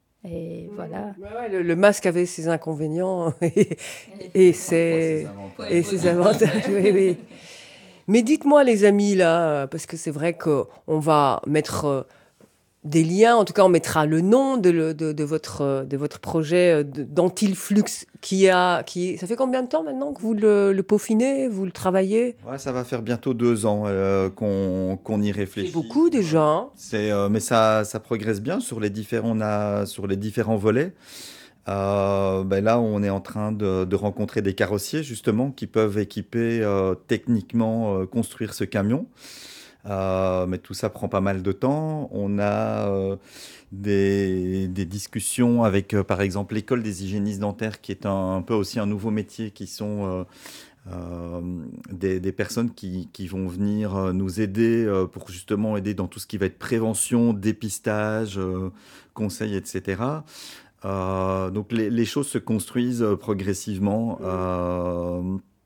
Et voilà. Ouais, ouais, le, le masque avait ses inconvénients et, et, ses, et ses avantages. Oui, oui. Mais dites-moi, les amis, là, parce que c'est vrai qu'on va mettre des liens, en tout cas, on mettra le nom de, le, de, de, votre, de votre projet d'Antilflux qui a. Qui, ça fait combien de temps maintenant que vous le, le peaufinez, vous le travaillez ? Ouais, ça va faire bientôt deux ans euh, qu'on, qu'on y réfléchit. C'est beaucoup déjà. Hein. C'est, euh, mais ça, ça progresse bien sur les différents, on a, sur les différents volets. Euh, ben là, on est en train de, de rencontrer des carrossiers, justement, qui peuvent équiper euh, techniquement, euh, construire ce camion. Euh, mais tout ça prend pas mal de temps. On a euh, des, des discussions avec, euh, par exemple, l'école des hygiénistes dentaires, qui est un, un peu aussi un nouveau métier, qui sont euh, euh, des, des personnes qui, qui vont venir euh, nous aider euh, pour justement aider dans tout ce qui va être prévention, dépistage, euh, conseils, et cetera. Euh, donc les, les choses se construisent euh, progressivement. Euh,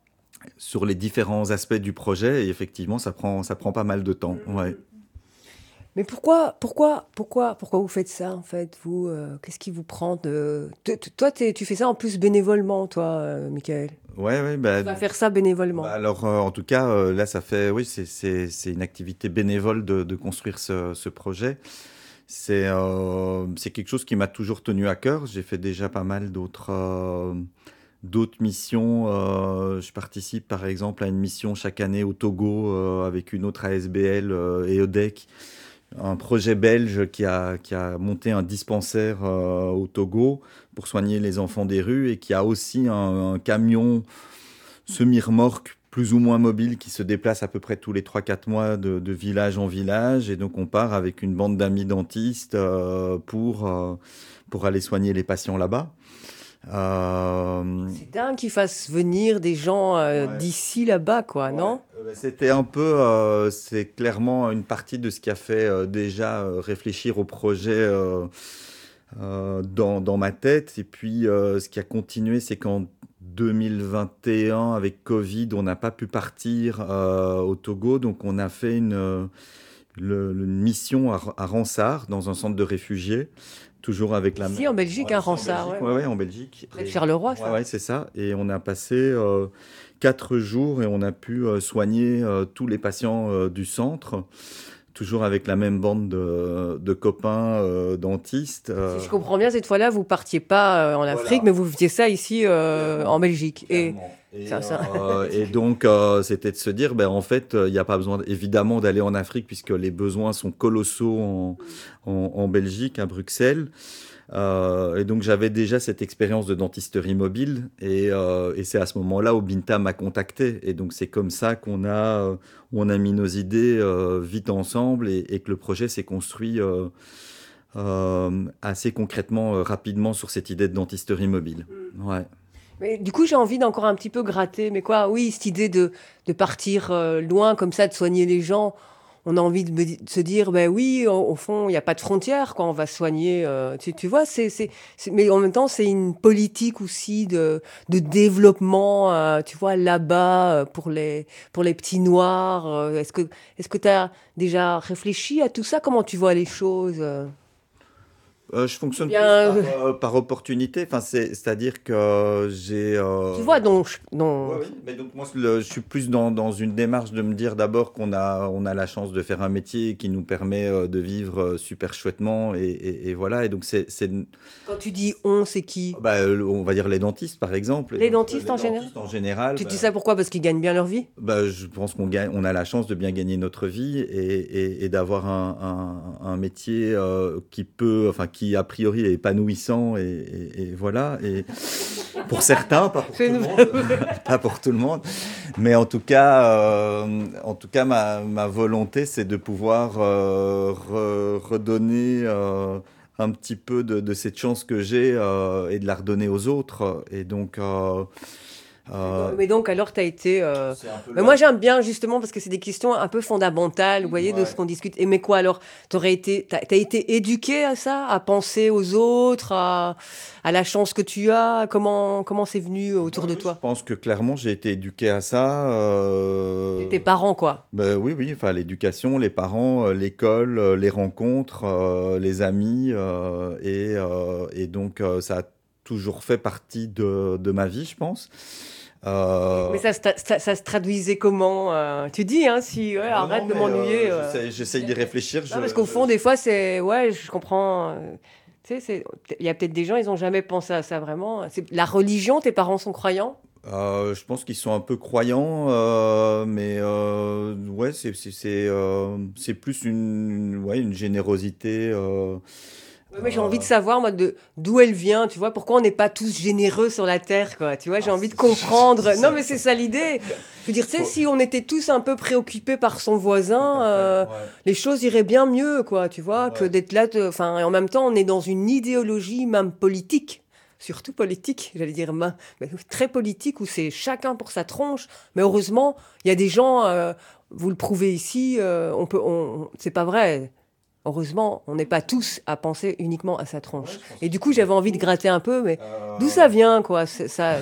sur les différents aspects du projet, et effectivement, ça prend, ça prend pas mal de temps. Ouais. Mais pourquoi, pourquoi, pourquoi, pourquoi vous faites ça, en fait, vous euh, qu'est-ce qui vous prend de... Toi, t'es, tu fais ça en plus bénévolement, toi, euh, Michael. Ouais, ouais. Bah, tu vas faire ça bénévolement. Bah alors, euh, en tout cas, euh, là, ça fait... Oui, c'est, c'est, c'est une activité bénévole de, de construire ce, ce projet. C'est, euh, c'est quelque chose qui m'a toujours tenu à cœur. J'ai fait déjà pas mal d'autres... Euh, D'autres missions, euh, je participe par exemple à une mission chaque année au Togo euh, avec une autre A S B L euh, et E D E C, un projet belge qui a, qui a monté un dispensaire euh, au Togo pour soigner les enfants des rues et qui a aussi un, un camion semi-remorque plus ou moins mobile qui se déplace à peu près tous les trois quatre mois de, de village en village. Et donc on part avec une bande d'amis dentistes euh, pour, euh, pour aller soigner les patients là-bas. Euh... C'est dingue qu'ils fassent venir des gens euh, ouais. d'ici là-bas, quoi, ouais. non ? C'était un peu, euh, c'est clairement une partie de ce qui a fait euh, déjà euh, réfléchir au projet euh, euh, dans, dans ma tête. Et puis, euh, ce qui a continué, c'est qu'en deux mille vingt et un, avec Covid, on n'a pas pu partir euh, au Togo. Donc, on a fait une, le, une mission à, à Ransard, dans un centre de réfugiés. Toujours avec la... Ici, en Belgique, ouais, un Ransard. Oui, ouais. ouais, en Belgique. Près de Charleroi, ça. Oui, ouais, c'est ça. Et on a passé euh, quatre jours et on a pu euh, soigner euh, tous les patients euh, du centre, toujours avec la même bande de, de copains euh, dentistes. Euh... Si je comprends bien, cette fois-là, vous ne partiez pas euh, en Afrique, voilà. mais vous faisiez ça ici euh, en Belgique. Et... Et, ça, ça. Euh, et donc, euh, c'était de se dire, ben, en fait, il euh, n'y a pas besoin, évidemment, d'aller en Afrique, puisque les besoins sont colossaux en, en, en Belgique, à Bruxelles. Euh, et donc, j'avais déjà cette expérience de dentisterie mobile. Et, euh, et c'est à ce moment-là où Binta m'a contacté. Et donc, c'est comme ça qu'on a, on a mis nos idées euh, vite ensemble et, et que le projet s'est construit euh, euh, assez concrètement, euh, rapidement sur cette idée de dentisterie mobile. Ouais. Mais du coup, j'ai envie d'encore un petit peu gratter. Mais quoi, oui, cette idée de, de partir euh, loin comme ça, de soigner les gens, on a envie de, de se dire, ben oui, au, au fond, il n'y a pas de frontières, quoi, on va soigner. Euh, tu, tu vois, c'est, c'est, c'est, mais en même temps, c'est une politique aussi de, de développement, euh, tu vois, là-bas, pour les, pour les petits noirs. Euh, est-ce que, est-ce que tu as déjà réfléchi à tout ça ? Comment tu vois les choses ? Euh, je fonctionne Bien, plus par, euh, par opportunité, enfin, c'est, c'est-à-dire que j'ai... Euh... Tu vois, donc... donc... Ouais, oui, mais donc moi, le, je suis plus dans, dans une démarche de me dire d'abord qu'on a, on a la chance de faire un métier qui nous permet euh, de vivre super chouettement, et, et, et voilà, et donc c'est, c'est... Quand tu dis « on », c'est qui ? Bah, on va dire les dentistes, par exemple. Les donc, dentistes, les en, dentistes général en général. Tu bah, dis ça pourquoi ? Parce qu'ils gagnent bien leur vie ? bah, Je pense qu'on gagne, on a la chance de bien gagner notre vie et, et, et d'avoir un, un, un métier euh, qui peut... Enfin, qui qui a priori est épanouissant et, et, et voilà et pour certains, pas pour, tout le monde. pas pour tout le monde. Mais en tout cas, euh, en tout cas ma, ma volonté, c'est de pouvoir euh, re, redonner euh, un petit peu de, de cette chance que j'ai euh, et de la redonner aux autres. Et donc... Euh, Euh... Mais donc, alors, tu as été... Euh... Mais moi, j'aime bien, justement, parce que c'est des questions un peu fondamentales, vous voyez, ouais. de ce qu'on discute. Et mais quoi, alors, t'aurais été... tu as été éduqué à ça, à penser aux autres, à, à la chance que tu as? Comment comment c'est venu autour ouais, de toi? Je pense que, clairement, j'ai été éduqué à ça. Euh... Tes parents, quoi? Ben, oui, oui, enfin, l'éducation, les parents, euh, l'école, euh, les rencontres, euh, les amis. Euh, et, euh, et donc, euh, ça a toujours fait partie de, de ma vie, je pense. Euh... Mais ça, ça, ça, ça se traduisait comment euh, tu dis, hein, si, ouais, non, arrête non, de m'ennuyer. Euh, euh... J'essaye d'y réfléchir. Non, je, parce qu'au fond, je... des fois, c'est... Ouais, je comprends. Tu sais, il y a peut-être des gens, ils n'ont jamais pensé à ça, vraiment. C'est... La religion, tes parents sont croyants? Euh, je pense qu'ils sont un peu croyants, euh, mais euh, ouais, c'est, c'est, c'est, euh, c'est plus une, ouais, une générosité... Euh... Oui, mais j'ai envie de savoir, moi, de, d'où elle vient, tu vois, pourquoi on n'est pas tous généreux sur la Terre, quoi, tu vois, j'ai ah, envie de comprendre. Non, mais c'est ça l'idée. Je veux dire, tu sais, si on était tous un peu préoccupés par son voisin, euh, ouais. les choses iraient bien mieux, quoi, tu vois, ouais. que d'être là, enfin, et en même temps, on est dans une idéologie, même politique, surtout politique, j'allais dire, mais, mais très politique, où c'est chacun pour sa tronche, mais heureusement, il y a des gens, euh, vous le prouvez ici, euh, on peut, on, c'est pas vrai. Heureusement, on n'est pas tous à penser uniquement à sa tronche. Ouais, et du coup, j'avais envie de gratter un peu, mais euh... d'où ça vient, quoi, c'est, ça...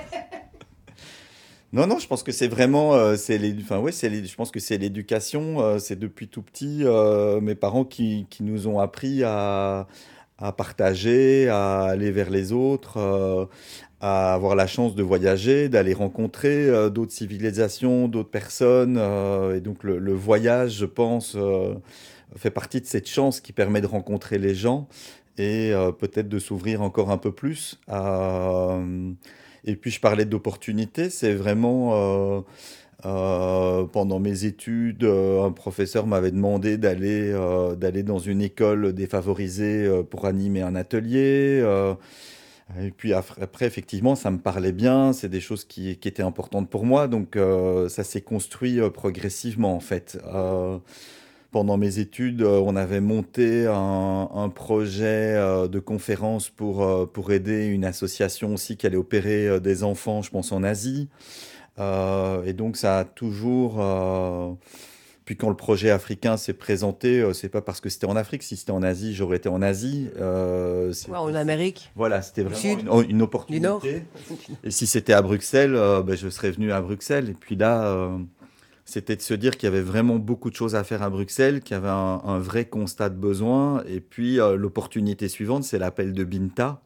Non, non, je pense que c'est vraiment... Euh, c'est les, enfin, ouais, c'est les, je pense que c'est l'éducation. Euh, c'est depuis tout petit, euh, mes parents qui, qui nous ont appris à, à partager, à aller vers les autres, euh, à avoir la chance de voyager, d'aller rencontrer euh, d'autres civilisations, d'autres personnes. Euh, et donc, le, le voyage, je pense... Euh, fait partie de cette chance qui permet de rencontrer les gens et euh, peut-être de s'ouvrir encore un peu plus. Euh, et puis, je parlais d'opportunités. C'est vraiment, euh, euh, pendant mes études, euh, un professeur m'avait demandé d'aller, euh, d'aller dans une école défavorisée euh, pour animer un atelier. Euh, et puis après, effectivement, ça me parlait bien. C'est des choses qui, qui étaient importantes pour moi. Donc, euh, ça s'est construit euh, progressivement, en fait. Euh, Pendant mes études, on avait monté un, un projet de conférence pour, pour aider une association aussi qui allait opérer des enfants, je pense, en Asie. Euh, et donc, ça a toujours... Euh... Puis quand le projet africain s'est présenté, c'est pas parce que c'était en Afrique. Si c'était en Asie, j'aurais été en Asie. Euh, ouais, en Amérique. Voilà, c'était vraiment une, une opportunité. Du Nord. Et si c'était à Bruxelles, euh, ben, je serais venu à Bruxelles. Et puis là... Euh... C'était de se dire qu'il y avait vraiment beaucoup de choses à faire à Bruxelles, qu'il y avait un, un vrai constat de besoin. Et puis, euh, l'opportunité suivante, c'est l'appel de Binta.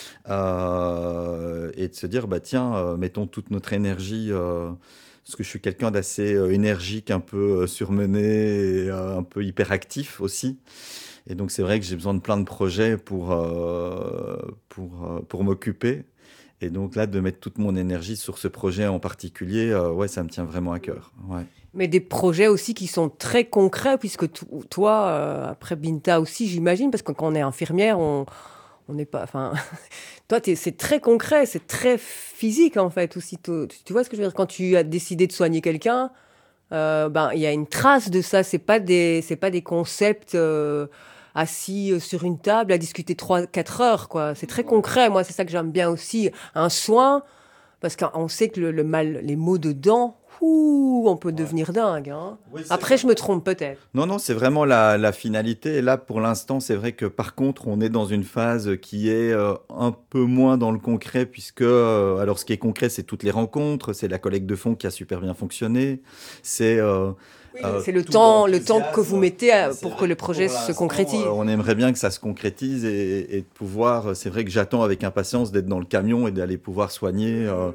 Euh, et de se dire, bah, tiens, euh, mettons toute notre énergie, euh, parce que je suis quelqu'un d'assez euh, énergique, un peu euh, surmené, et, euh, un peu hyperactif aussi. Et donc, c'est vrai que j'ai besoin de plein de projets pour, euh, pour, euh, pour m'occuper. Et donc là, de mettre toute mon énergie sur ce projet en particulier, euh, ouais, ça me tient vraiment à cœur. Ouais. Mais des projets aussi qui sont très concrets, puisque t- toi, euh, après Binta aussi, j'imagine, parce que quand on est infirmière, on on n'est pas... Enfin, toi, t'es, c'est très concret, c'est très physique, en fait, aussi. Tu, tu vois ce que je veux dire? Quand tu as décidé de soigner quelqu'un, euh, ben, il y a une trace de ça. C'est pas des, c'est pas des concepts... Euh, assis sur une table à discuter trois quatre heures, quoi. C'est très concret. Moi, c'est ça que j'aime bien aussi. Un soin, parce qu'on sait que le, le mal, les maux de dents, ouh, on peut ouais. devenir dingue. Hein. Oui, Après, vrai. Je me trompe peut-être. Non, non, c'est vraiment la, la finalité. Et là, pour l'instant, c'est vrai que par contre, on est dans une phase qui est euh, un peu moins dans le concret, puisque, euh, alors ce qui est concret, c'est toutes les rencontres, c'est la collecte de fonds qui a super bien fonctionné, c'est... Euh, Oui, euh, c'est le temps, le temps que vous mettez à, pour que le projet pour se concrétise. Euh, on aimerait bien que ça se concrétise et, et de pouvoir. C'est vrai que j'attends avec impatience d'être dans le camion et d'aller pouvoir soigner, euh,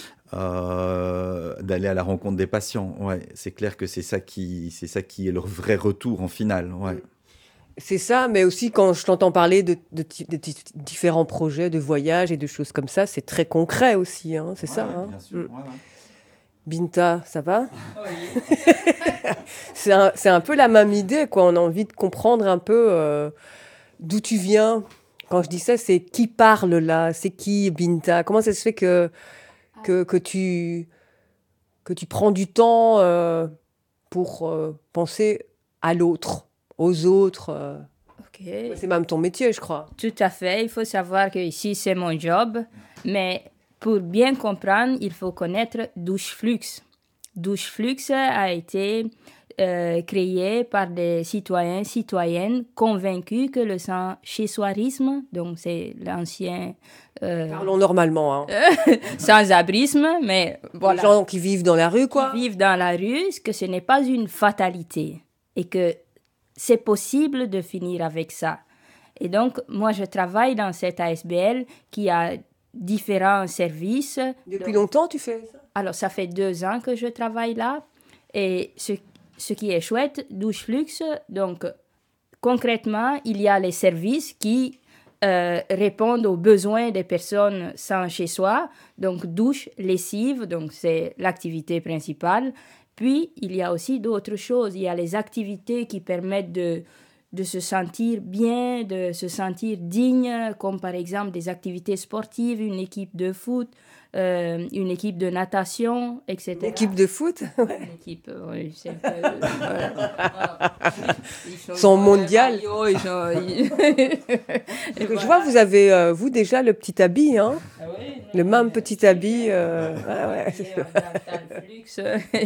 euh, d'aller à la rencontre des patients. Ouais, c'est clair que c'est ça qui, c'est ça qui est leur vrai retour en finale. Ouais. C'est ça, mais aussi quand je t'entends parler de, de, de, de différents projets, de voyages et de choses comme ça, c'est très concret aussi. Hein, c'est ouais, ça. Ouais, hein. bien sûr. Mm. Ouais, ouais. Binta, ça va? Oui. c'est, un, c'est un peu la même idée, quoi. On a envie de comprendre un peu euh, d'où tu viens, Quand je dis ça, c'est qui parle là? C'est qui, Binta? Comment ça se fait que, que, que, tu, que tu prends du temps euh, pour euh, penser à l'autre, aux autres euh. Ok. C'est même ton métier, je crois. Tout à fait. Il faut savoir que ici c'est mon job. Mais pour bien comprendre, il faut connaître Doucheflux. Doucheflux a été euh, créé par des citoyens, citoyennes convaincus que le sans-chez-soirisme, donc c'est l'ancien... Euh, Parlons normalement. Hein. sans-abrisme, mais voilà. Les gens qui vivent dans la rue, quoi. Qui vivent dans la rue, que ce n'est pas une fatalité et que c'est possible de finir avec ça. Et donc, moi, je travaille dans cette A S B L qui a différents services. Depuis donc, longtemps, tu fais ça? Alors, ça fait deux ans que je travaille là. Et ce, ce qui est chouette, Doucheflux, donc, concrètement, il y a les services qui euh, répondent aux besoins des personnes sans chez soi. Donc, douche, lessive, donc c'est l'activité principale. Puis, il y a aussi d'autres choses. Il y a les activités qui permettent de, de se sentir bien, de se sentir digne, comme par exemple des activités sportives, une équipe de foot, euh, une équipe de natation, et cetera. Une équipe de foot? Une équipe, oui, c'est un peu... Voilà, voilà. Ils sont mondiales. Ils sont... ils- Parce que je vois, vous avez, euh, vous, déjà le petit habit, hein? Ah oui, Le même petit habit. Euh... ah ouais. Flux.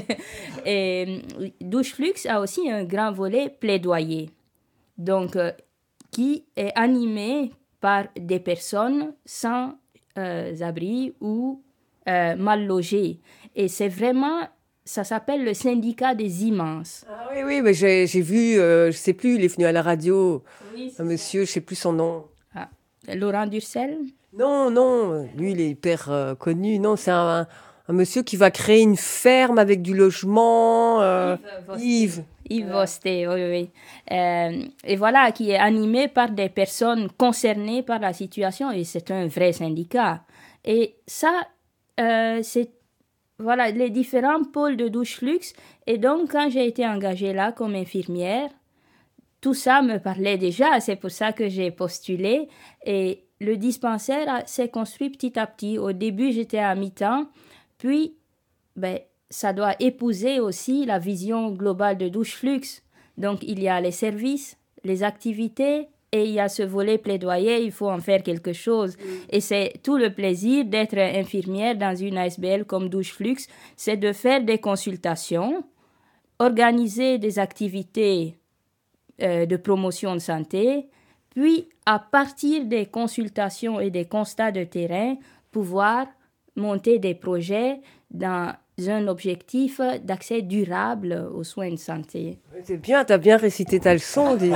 Et Doucheflux a aussi un grand volet plaidoyer, donc euh, qui est animé par des personnes sans euh, abri ou euh, mal logées. Et c'est vraiment, ça s'appelle le syndicat des immenses. Ah oui, oui, mais j'ai, j'ai vu, euh, je sais plus, il est venu à la radio, Oui, un monsieur, je sais plus son nom. Ah, Laurent Durcel. Non, non, lui, il est hyper euh, connu. Non, c'est un, un monsieur qui va créer une ferme avec du logement. Euh, Yves. Yves Vosté, oui, oui. Euh, et voilà, qui est animé par des personnes concernées par la situation, et c'est un vrai syndicat. Et ça, euh, c'est voilà, les différents pôles de Doucheflux. Et donc, quand j'ai été engagée là comme infirmière, tout ça me parlait déjà, c'est pour ça que j'ai postulé. Et le dispensaire a- s'est construit petit à petit. Au début, j'étais à mi-temps, puis ben, ça doit épouser aussi la vision globale de Doucheflux. Donc, il y a les services, les activités, et il y a ce volet plaidoyer, il faut en faire quelque chose. Et c'est tout le plaisir d'être infirmière dans une A S B L comme Doucheflux, c'est de faire des consultations, organiser des activités euh, de promotion de santé, puis à partir des consultations et des constats de terrain, pouvoir monter des projets dans un objectif d'accès durable aux soins de santé. C'est bien, t'as bien récité ta leçon, dis.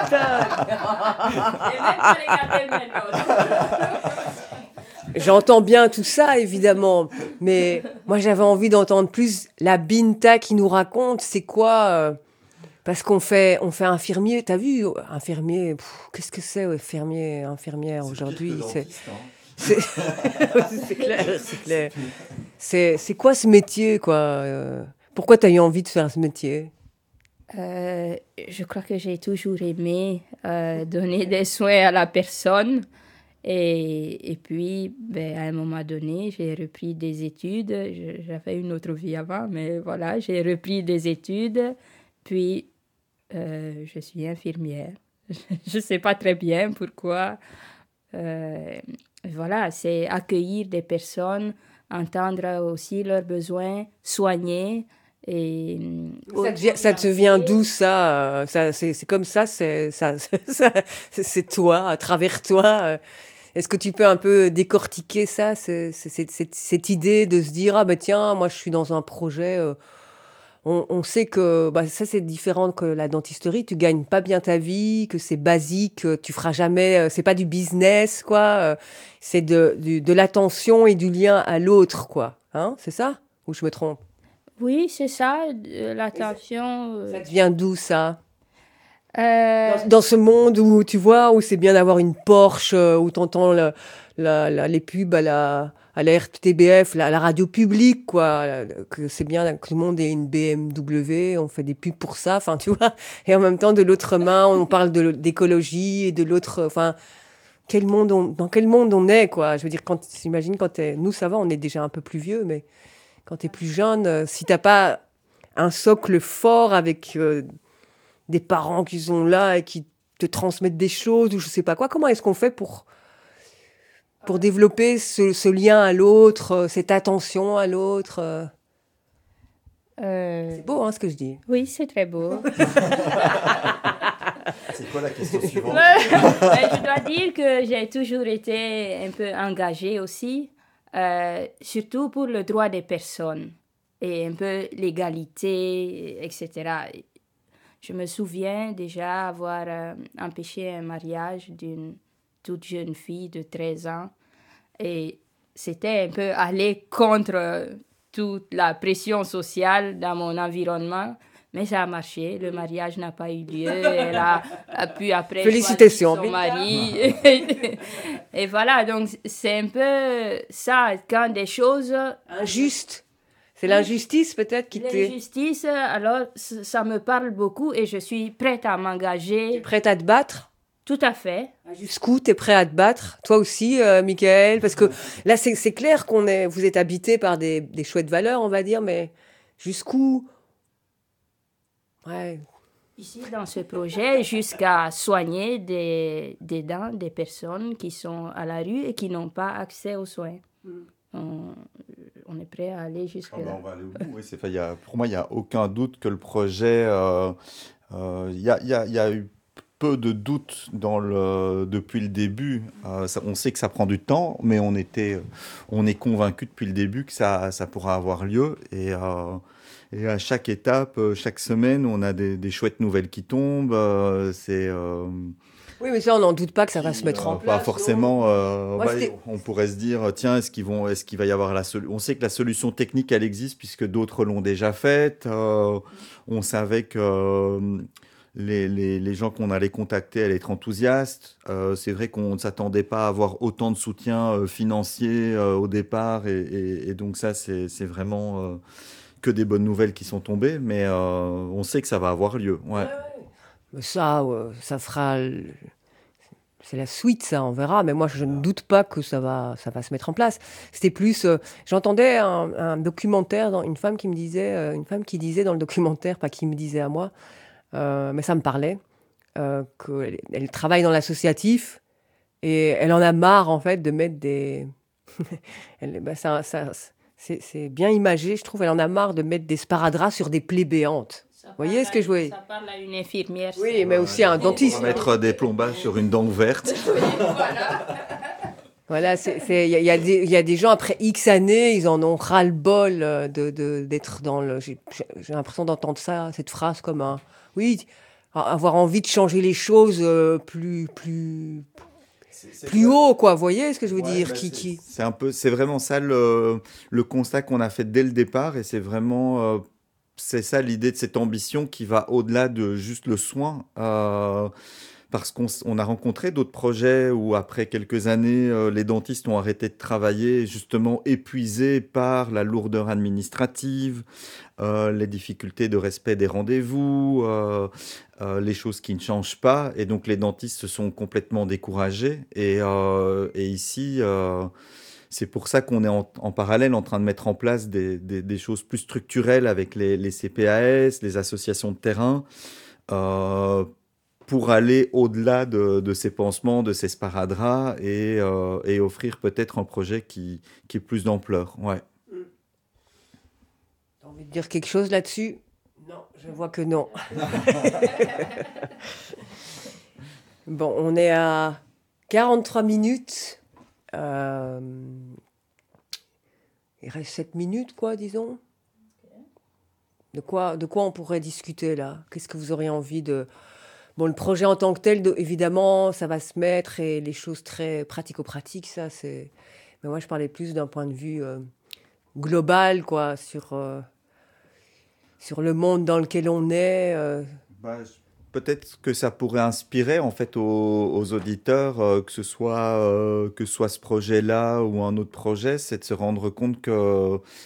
J'entends bien tout ça, évidemment, mais moi j'avais envie d'entendre plus la Binta qui nous raconte c'est quoi, euh, parce qu'on fait, on fait infirmier, t'as vu, infirmier, pff, qu'est-ce que c'est, infirmier, infirmière aujourd'hui, c'est... C'est... c'est clair, c'est clair. C'est, c'est quoi ce métier, quoi euh, Pourquoi tu as eu envie de faire ce métier? Euh, je crois que j'ai toujours aimé euh, donner des soins à la personne. Et, et puis, ben, à un moment donné, j'ai repris des études. Je- j'avais une autre vie avant, mais voilà, j'ai repris des études. Puis, euh, je suis infirmière. Je ne sais pas très bien pourquoi. Euh, voilà, c'est accueillir des personnes, entendre aussi leurs besoins, soigner. Et, Ça te vient, ça te vient d'où, ça, euh, ça c'est, c'est comme ça, c'est, ça, ça, c'est, c'est toi, à travers toi. euh. Est-ce que tu peux un peu décortiquer ça, c'est, c'est, c'est- cette, cette idée de se dire, ah ben tiens, moi je suis dans un projet, euh, on, on sait que bah, ça c'est différent que la dentisterie, tu gagnes pas bien ta vie, que c'est basique, euh, tu feras jamais, euh, c'est pas du business, quoi, euh, c'est de, du- de l'attention et du lien à l'autre, quoi. Hein, c'est ça? Ou je me trompe? oui, c'est ça, de l'attention. euh, Ça te vient d'où, ça? euh, Dans, dans ce monde où, tu vois, où c'est bien d'avoir une Porsche, euh, où t'entends la, la, la- les pubs à la, à la R T B F, la, la radio publique, quoi, euh, que c'est bien que tout le monde ait une B M W, on fait des pubs pour ça, enfin, tu vois. Et en même temps, de l'autre main, on parle de, l'écologie et de l'autre, enfin, quel monde on, dans quel monde on est, quoi. Je veux dire, quand, j'imagine, quand t'es, nous, ça va, on est déjà un peu plus vieux, mais quand tu es plus jeune, euh, si tu n'as pas un socle fort avec euh, des parents qui sont là et qui te transmettent des choses ou je sais pas quoi, comment est-ce qu'on fait pour, pour développer ce, ce lien à l'autre, euh, cette attention à l'autre euh... Euh, C'est beau, hein, ce que je dis. Oui, c'est très beau. C'est quoi la question suivante? Je dois dire que j'ai toujours été un peu engagée aussi, euh, surtout pour le droit des personnes et un peu l'égalité, et cetera. Je me souviens déjà avoir euh, empêché un mariage d'une toute jeune fille de treize ans et c'était un peu aller contre toute la pression sociale dans mon environnement. Mais ça a marché, le mariage n'a pas eu lieu, elle a, a pu après Félicitations. choisir son mari. et, et voilà, donc c'est un peu ça, quand des choses... Injustes. C'est l'injustice peut-être qui t'est... L'injustice, alors ça me parle beaucoup et je suis prête à m'engager. Prête à te battre? Tout à fait. Jusqu'où t'es prêt à te battre? Toi aussi, euh, Michael? Parce que là, c'est, c'est clair qu'on est, vous êtes habité par des, des chouettes valeurs, on va dire, mais jusqu'où? Ouais. Ici, dans ce projet, jusqu'à soigner des, des dents des personnes qui sont à la rue et qui n'ont pas accès aux soins. Mm. On, on est prêt à aller jusque-là. Ah ben, on va aller au bout, oui, c'est, enfin, y a, pour moi, il n'y a aucun doute que le projet... Il euh, euh, y, a, y, a, y a eu peu de doutes dans le, depuis le début. Euh, ça, on sait que ça prend du temps, mais on, était, on est convaincus depuis le début que ça, ça pourra avoir lieu. Et... Euh, Et à chaque étape, chaque semaine, on a des, des chouettes nouvelles qui tombent. Euh, c'est, euh, oui, mais ça, on n'en doute pas que ça va se mettre euh, en place. Pas forcément. Euh, Moi, bah, on pourrait se dire, tiens, est-ce qu'ils vont, est-ce qu'il va y avoir la solution? On sait que la solution technique, elle existe puisque d'autres l'ont déjà faite. Euh, on savait que euh, les, les, les gens qu'on allait contacter allaient être enthousiastes. Euh, c'est vrai qu'on ne s'attendait pas à avoir autant de soutien euh, financier euh, au départ. Et, et, et donc ça, c'est, c'est vraiment... Euh, que des bonnes nouvelles qui sont tombées, mais euh, on sait que ça va avoir lieu. Ouais. Ouais, ouais. Ça, euh, ça sera... Le... C'est la suite, ça, on verra. Mais moi, je ne doute pas que ça va, ça va se mettre en place. C'était plus... Euh, j'entendais un, un documentaire, dans, une femme qui me disait, euh, une femme qui disait dans le documentaire, pas qui me disait à moi, euh, mais ça me parlait, euh, qu'elle elle travaille dans l'associatif et elle en a marre, en fait, de mettre des... elle, bah, ça, ça, C'est, c'est bien imagé, je trouve. Elle en a marre de mettre des sparadraps sur des plaies béantes. Vous voyez ce que je voyais? Ça parle à une infirmière. Oui, mais aussi à un dentiste. On va mettre des plombages sur une dent verte. Voilà, voilà c'est, c'est, y, a, y, a des, y a des gens, après X années, ils en ont ras-le-bol de, de, d'être dans le... J'ai, j'ai l'impression d'entendre ça, cette phrase comme un... Oui, avoir envie de changer les choses euh, plus... plus C'est, c'est plus vrai. Haut, quoi, vous voyez ce que je veux ouais, dire bah qui, c'est, qui... c'est, un peu, c'est vraiment ça le, le constat qu'on a fait dès le départ, et c'est vraiment euh, c'est ça l'idée de cette ambition qui va au-delà de juste le soin, euh, parce qu'on on a rencontré d'autres projets où après quelques années, euh, les dentistes ont arrêté de travailler, justement épuisés par la lourdeur administrative, euh, les difficultés de respect des rendez-vous, euh, euh, les choses qui ne changent pas, et donc les dentistes se sont complètement découragés. Et, euh, et ici, euh, c'est pour ça qu'on est en, en parallèle en train de mettre en place des, des, des choses plus structurelles avec les, les C P A S, les associations de terrain, euh, pour aller au-delà de, de ces pansements, de ces sparadraps, et, euh, et offrir peut-être un projet qui, qui est plus d'ampleur. Ouais. T'as envie de dire quelque chose là-dessus? Non, je vois que non. Bon, on est à quarante-trois minutes. Euh... Il reste sept minutes, quoi, disons. De quoi, de quoi on pourrait discuter, là? Qu'est-ce que vous auriez envie de... Bon, le projet en tant que tel, de, évidemment, ça va se mettre, et les choses très pratico-pratiques, ça, c'est... Mais moi, je parlais plus d'un point de vue euh, global, quoi, sur... Euh... sur le monde dans lequel on est. Euh... Bah, peut-être que ça pourrait inspirer en fait aux, aux auditeurs, euh, que ce soit euh, que ce soit ce projet-là ou un autre projet, c'est de se rendre compte que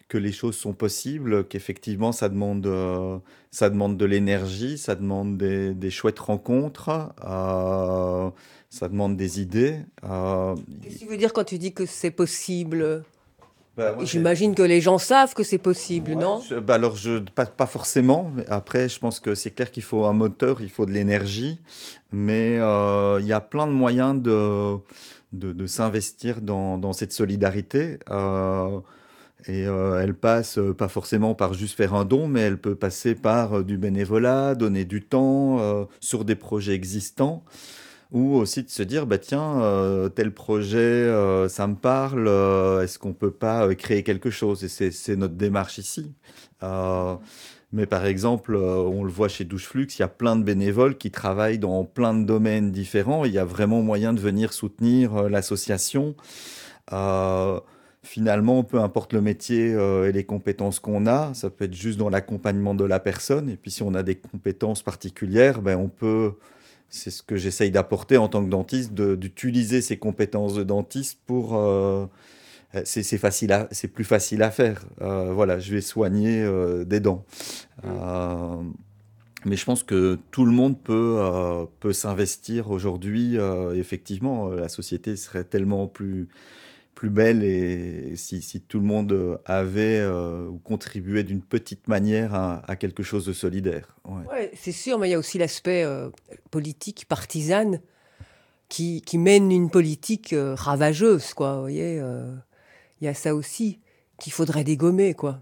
que les choses sont possibles, qu'effectivement ça demande, euh, ça demande de l'énergie, ça demande des, des chouettes rencontres, euh, ça demande des idées. Euh, Qu'est-ce que tu veux dire quand tu dis que c'est possible? bah, moi, J'imagine que les gens savent que c'est possible, Ouais, non? je- bah alors, je, pas, pas forcément. Mais après, je pense que c'est clair qu'il faut un moteur, il faut de l'énergie. Mais euh, il y a plein de moyens de, de, de s'investir dans, dans cette solidarité. Euh, et euh, elle passe euh, pas forcément par juste faire un don, mais elle peut passer par euh, du bénévolat, donner du temps euh, sur des projets existants. Ou aussi de se dire, bah tiens, euh, tel projet, euh, ça me parle, euh, est-ce qu'on peut pas euh, créer quelque chose? Et c'est, c'est notre démarche ici. Euh, mais par exemple, euh, on le voit chez Doucheflux, il y a plein de bénévoles qui travaillent dans plein de domaines différents. Il y a vraiment moyen de venir soutenir euh, l'association. Euh, Finalement, peu importe le métier euh, et les compétences qu'on a, ça peut être juste dans l'accompagnement de la personne. Et puis si on a des compétences particulières, ben, on peut... C'est ce que j'essaye d'apporter en tant que dentiste, de- d'utiliser ces compétences de dentiste pour... euh, c'est c'est facile à, c'est plus facile à faire. Euh, voilà, je vais soigner euh, des dents. Euh, mais je pense que tout le monde peut, euh, peut s'investir aujourd'hui. Euh, effectivement, euh, la société serait tellement plus, plus belle et si, si tout le monde avait euh, ou contribuait d'une petite manière à, à quelque chose de solidaire. Ouais. Ouais, c'est sûr, mais il y a aussi l'aspect euh, politique, partisane, qui, qui mène une politique euh, ravageuse, quoi. Vous voyez, euh, il y a ça aussi qu'il faudrait dégommer, quoi.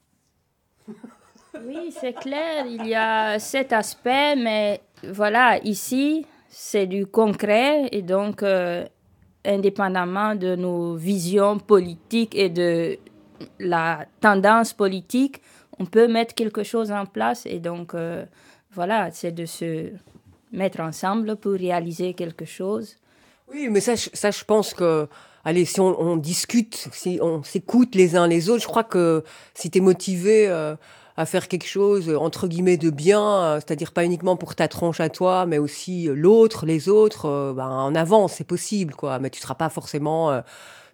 Oui, c'est clair, il y a cet aspect, mais voilà, ici, c'est du concret et donc, euh, indépendamment de nos visions politiques et de la tendance politique, on peut mettre quelque chose en place et donc, euh, voilà, c'est de se mettre ensemble pour réaliser quelque chose. Oui, mais ça, je- ça, je pense que, allez, si on, on discute, si on s'écoute les uns les autres, je crois que si tu es motivé euh, à faire quelque chose, euh, entre guillemets, de bien, euh, c'est-à-dire pas uniquement pour ta tronche à toi, mais aussi euh, l'autre, les autres, euh, ben, en avant, c'est possible, quoi. Mais tu seras pas forcément euh,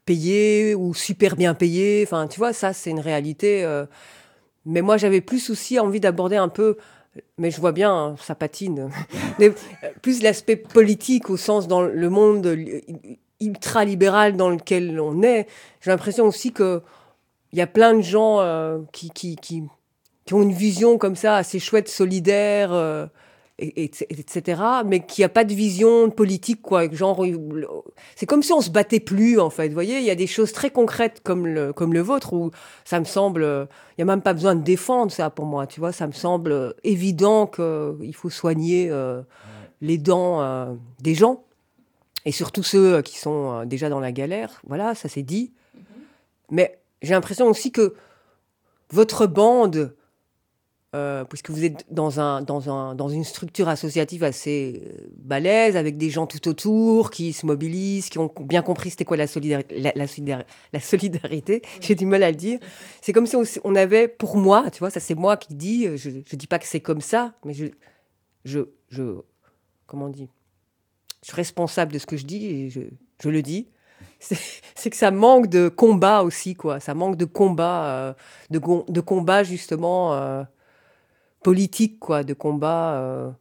payé ou super bien payé. Enfin, tu vois, ça, c'est une réalité. euh. Mais moi, j'avais plus aussi envie d'aborder un peu, mais je vois bien, hein, ça patine, mais euh, plus l'aspect politique au sens dans le monde li- ultra-libéral dans lequel on est. J'ai l'impression aussi qu'il y a plein de gens euh, qui, qui, qui, qui ont une vision comme ça assez chouette, solidaire, euh, et, et- etc., mais qui a pas de vision politique, quoi. Genre, il- c'est comme si on se battait plus, en fait. Vous voyez, il y a des choses très concrètes comme le, comme le vôtre où ça me semble, euh, il y a même pas besoin de défendre ça pour moi, tu vois. Ça me semble euh, évident qu'il faut soigner euh, les dents euh, des gens et surtout ceux euh, qui sont euh, déjà dans la galère. Voilà, ça c'est dit. Mais j'ai l'impression aussi que votre bande, euh, puisque vous êtes dans, un, dans, un, dans une structure associative assez euh, balèze, avec des gens tout autour qui se mobilisent, qui ont bien compris c'était quoi la, solidari- la, la, solidari- la solidarité, j'ai du mal à le dire. C'est comme si on, on avait, pour moi, tu vois, ça c'est moi qui dis, euh, je ne dis pas que c'est comme ça, mais je, je, je, comment on dit, je suis responsable de ce que je dis et je, je le dis. C'est, c'est que ça manque de combat aussi, quoi. Ça manque de combat, euh, de, gon- de combat justement euh, politique, quoi, de combat. euh,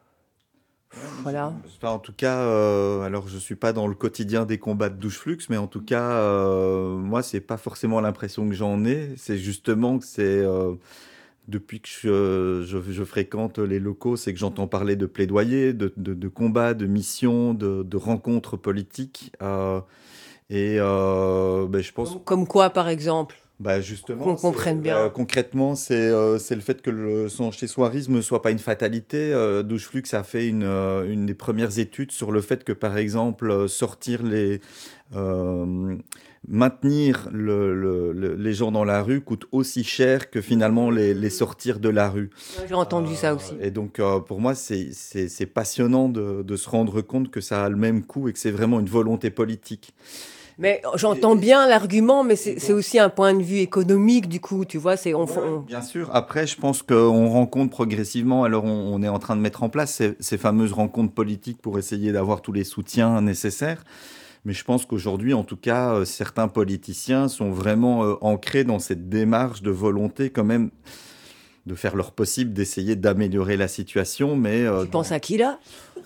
voilà. Enfin, en tout cas, euh, alors je suis pas dans le quotidien des combats de Doucheflux, mais en tout cas, euh, moi, c'est pas forcément l'impression que j'en ai. C'est justement que c'est euh, depuis que je, je, je fréquente les locaux, c'est que j'entends parler de plaidoyer, de, de, de combats, de missions, de, de rencontres politiques. Euh, et euh, ben, je pense. Comme, comme quoi, par exemple? Bah justement, Qu'on c'est- comprenne bien. euh, concrètement, c'est euh, c'est le fait que le, son chez-soirisme ne soit pas une fatalité. Euh, Doucheflux a fait une, euh, une des premières études sur le fait que, par exemple, euh, sortir les... euh, maintenir le, le- le- les gens dans la rue coûte aussi cher que finalement les, les sortir de la rue. J'ai entendu ça aussi. Et donc, euh, pour moi, c'est c'est- c'est passionnant de, de se rendre compte que ça a le même coût et que c'est vraiment une volonté politique. Mais j'entends bien l'argument, mais c'est, c'est aussi un point de vue économique, du coup, tu vois. C'est, on, on- Bien sûr. Après, je pense qu'on rencontre progressivement, alors on, on est en train de mettre en place ces, ces fameuses rencontres politiques pour essayer d'avoir tous les soutiens nécessaires. Mais je pense qu'aujourd'hui, en tout cas, euh, certains politiciens sont vraiment euh, ancrés dans cette démarche de volonté quand même de faire leur possible, d'essayer d'améliorer la situation. Mais euh, tu penses à qui là?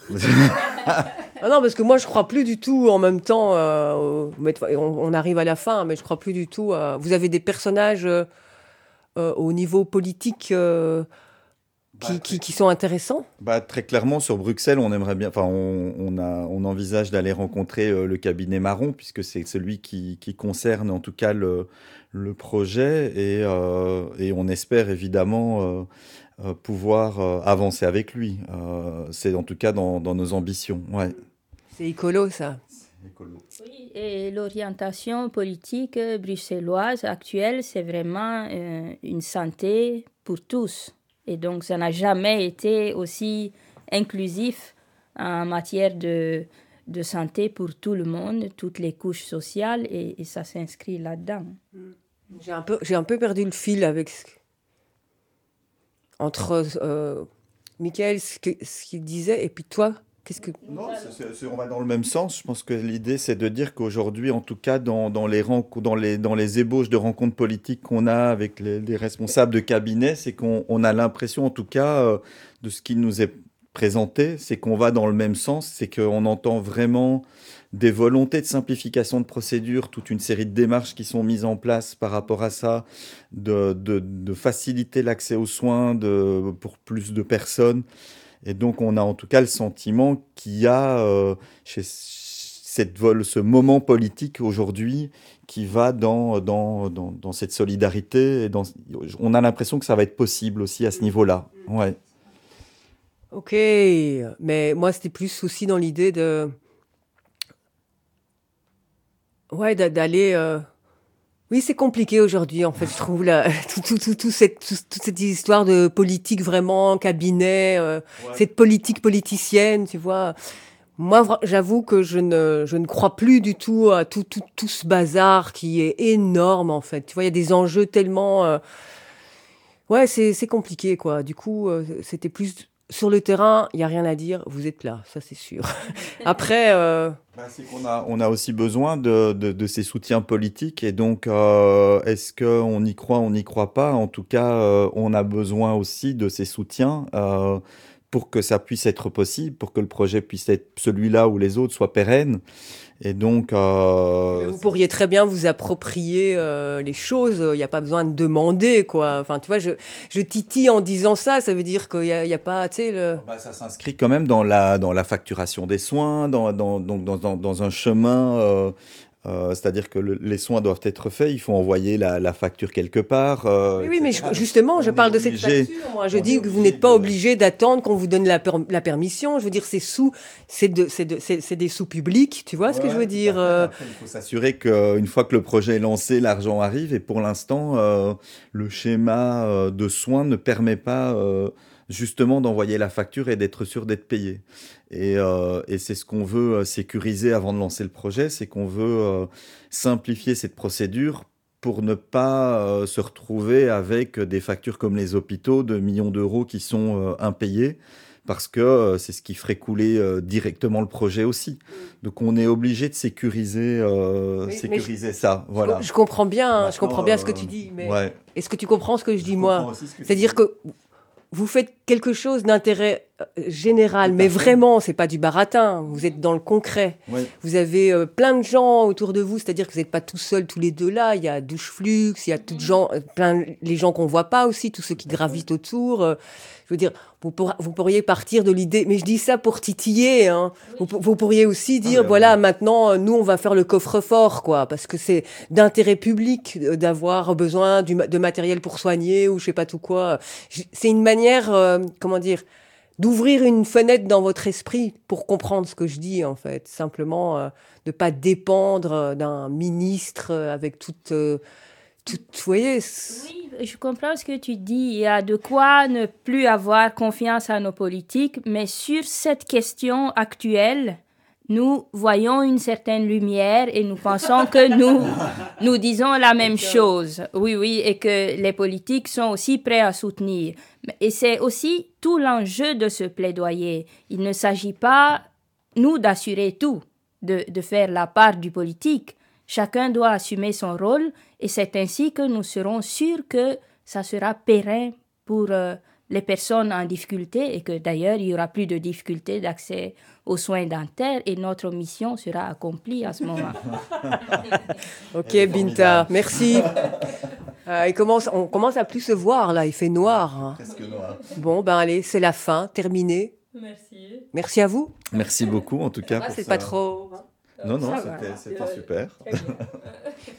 Ah non, parce que moi je crois plus du tout en même temps. Euh, on, on arrive à la fin, mais je crois plus du tout. Euh, vous avez des personnages euh, euh, au niveau politique euh, qui, bah, qui, qui sont intéressants. Bah, très clairement, sur Bruxelles, on aimerait bien. Enfin, on, on, a, on envisage d'aller rencontrer euh, le cabinet Marron, puisque c'est celui qui, qui concerne en tout cas le, le projet, et, euh, et on espère évidemment. Euh, Euh, pouvoir euh, avancer avec lui. Euh, c'est en tout cas dans, dans nos ambitions. Ouais. C'est écolo, ça. C'est écolo. Oui, et l'orientation politique bruxelloise actuelle, c'est vraiment euh, une santé pour tous. Et donc, ça n'a jamais été aussi inclusif en matière de, de santé pour tout le monde, toutes les couches sociales, et, et ça s'inscrit là-dedans. J'ai un peu, j'ai un peu perdu le fil avec... entre euh, Michael, ce, que, ce qu'il disait, et puis toi, qu'est-ce que... Non, c'est, c'est, on va dans le même sens. Je pense que l'idée, c'est de dire qu'aujourd'hui, en tout cas, dans, dans, les, dans, les, dans les ébauches de rencontres politiques qu'on a avec les, les responsables de cabinet, c'est qu'on on a l'impression, en tout cas, euh, de ce qui nous est présenté, c'est qu'on va dans le même sens, c'est qu'on entend vraiment des volontés de simplification de procédures, toute une série de démarches qui sont mises en place par rapport à ça, de, de, de faciliter l'accès aux soins de, pour plus de personnes. Et donc, on a en tout cas le sentiment qu'il y a euh, chez cette, ce moment politique aujourd'hui qui va dans, dans, dans, dans cette solidarité. Et dans, on a l'impression que ça va être possible aussi à ce niveau-là. Ouais. Ok, mais moi, c'était plus aussi dans l'idée de... Ouais, d'aller... Euh... Oui, c'est compliqué aujourd'hui, en fait, je trouve, là, tout, tout, tout, tout cette, tout, toute cette histoire de politique vraiment, cabinet, euh, ouais. Cette politique politicienne, tu vois. Moi, j'avoue que je ne, je ne crois plus du tout à tout, tout, tout ce bazar qui est énorme, en fait. Tu vois, il y a des enjeux tellement... Euh... Ouais, c'est, c'est compliqué, quoi. Du coup, euh, c'était plus... Sur le terrain, il n'y a rien à dire, vous êtes là, ça c'est sûr. Après... Euh... Bah, c'est qu'on a, on a aussi besoin de, de, de ces soutiens politiques, et donc euh, est-ce qu'on y croit, on n'y croit pas? En tout cas, euh, on a besoin aussi de ces soutiens euh, pour que ça puisse être possible, pour que le projet puisse être celui-là ou les autres soient pérennes. Et donc, euh... vous pourriez très bien vous approprier euh, les choses. Il n'y a pas besoin de demander, quoi. Enfin, tu vois, je, je titille en disant ça. Ça veut dire qu'il n'y a, y a pas, tu sais, le... Bah, ça s'inscrit quand même dans la dans la facturation des soins, dans dans dans dans, dans un chemin. Euh... Euh, c'est-à-dire que le, les soins doivent être faits, il faut envoyer la, la facture quelque part. Euh, oui, oui, mais je, justement, on je parle de cette facture. Moi, je dis que vous n'êtes pas obligé d'attendre qu'on vous donne la, per, la permission. Je veux dire, c'est sous, c'est de, c'est de, c'est, c'est des sous publics. Tu vois ouais, ce que je veux dire euh... Après, il faut s'assurer qu'une fois que le projet est lancé, l'argent arrive. Et pour l'instant, euh, le schéma euh, de soins ne permet pas euh, justement d'envoyer la facture et d'être sûr d'être payé. Et, euh, et c'est ce qu'on veut sécuriser avant de lancer le projet, c'est qu'on veut euh, simplifier cette procédure pour ne pas euh, se retrouver avec des factures comme les hôpitaux de millions d'euros qui sont euh, impayés, parce que euh, c'est ce qui ferait couler euh, directement le projet aussi. Donc on est obligé de sécuriser, euh, oui, sécuriser je, ça. Voilà. Je, je comprends bien, hein, je comprends bien ce que tu dis, mais ouais. Est-ce que tu comprends ce que je, je dis moi? que C'est-à-dire que vous faites quelque chose d'intérêt général, mais vraiment, c'est pas du baratin. Vous êtes dans le concret. Oui. Vous avez euh, plein de gens autour de vous, c'est-à-dire que vous n'êtes pas tout seuls, tous les deux là. Il y a Doucheflux, il y a toutes gens, plein les gens qu'on voit pas aussi, tous ceux qui gravitent autour. Euh, je veux dire, vous, pour, vous pourriez partir de l'idée, mais je dis ça pour titiller. Hein. Oui. Vous, vous pourriez aussi dire, ah, voilà, oui. Maintenant, nous, on va faire le coffre-fort, quoi, parce que c'est d'intérêt public d'avoir besoin du, de matériel pour soigner ou je sais pas tout quoi. C'est une manière, euh, comment dire, d'ouvrir une fenêtre dans votre esprit pour comprendre ce que je dis, en fait. Simplement, euh, de pas dépendre d'un ministre avec toute... Euh, tout, vous voyez. Oui, je comprends ce que tu dis. Il y a de quoi ne plus avoir confiance à nos politiques, mais sur cette question actuelle, nous voyons une certaine lumière et nous pensons que nous, nous disons la même chose. Oui, oui, et que les politiques sont aussi prêts à soutenir. Et c'est aussi tout l'enjeu de ce plaidoyer. Il ne s'agit pas, nous, d'assurer tout. de, de faire la part du politique. Chacun doit assumer son rôle et c'est ainsi que nous serons sûrs que ça sera pérenne pour euh, les personnes en difficulté et que d'ailleurs il n'y aura plus de difficulté d'accès aux soins dentaires et notre mission sera accomplie à ce moment. Ok Binta, merci. Euh, il commence, on commence à plus se voir là, il fait noir. Hein. Presque noir. Bon ben allez, c'est la fin, terminé. Merci. Merci à vous. Merci beaucoup en tout cas. Ah, pour c'est ça. pas trop. Non, non, Ça va. c'était c'était super.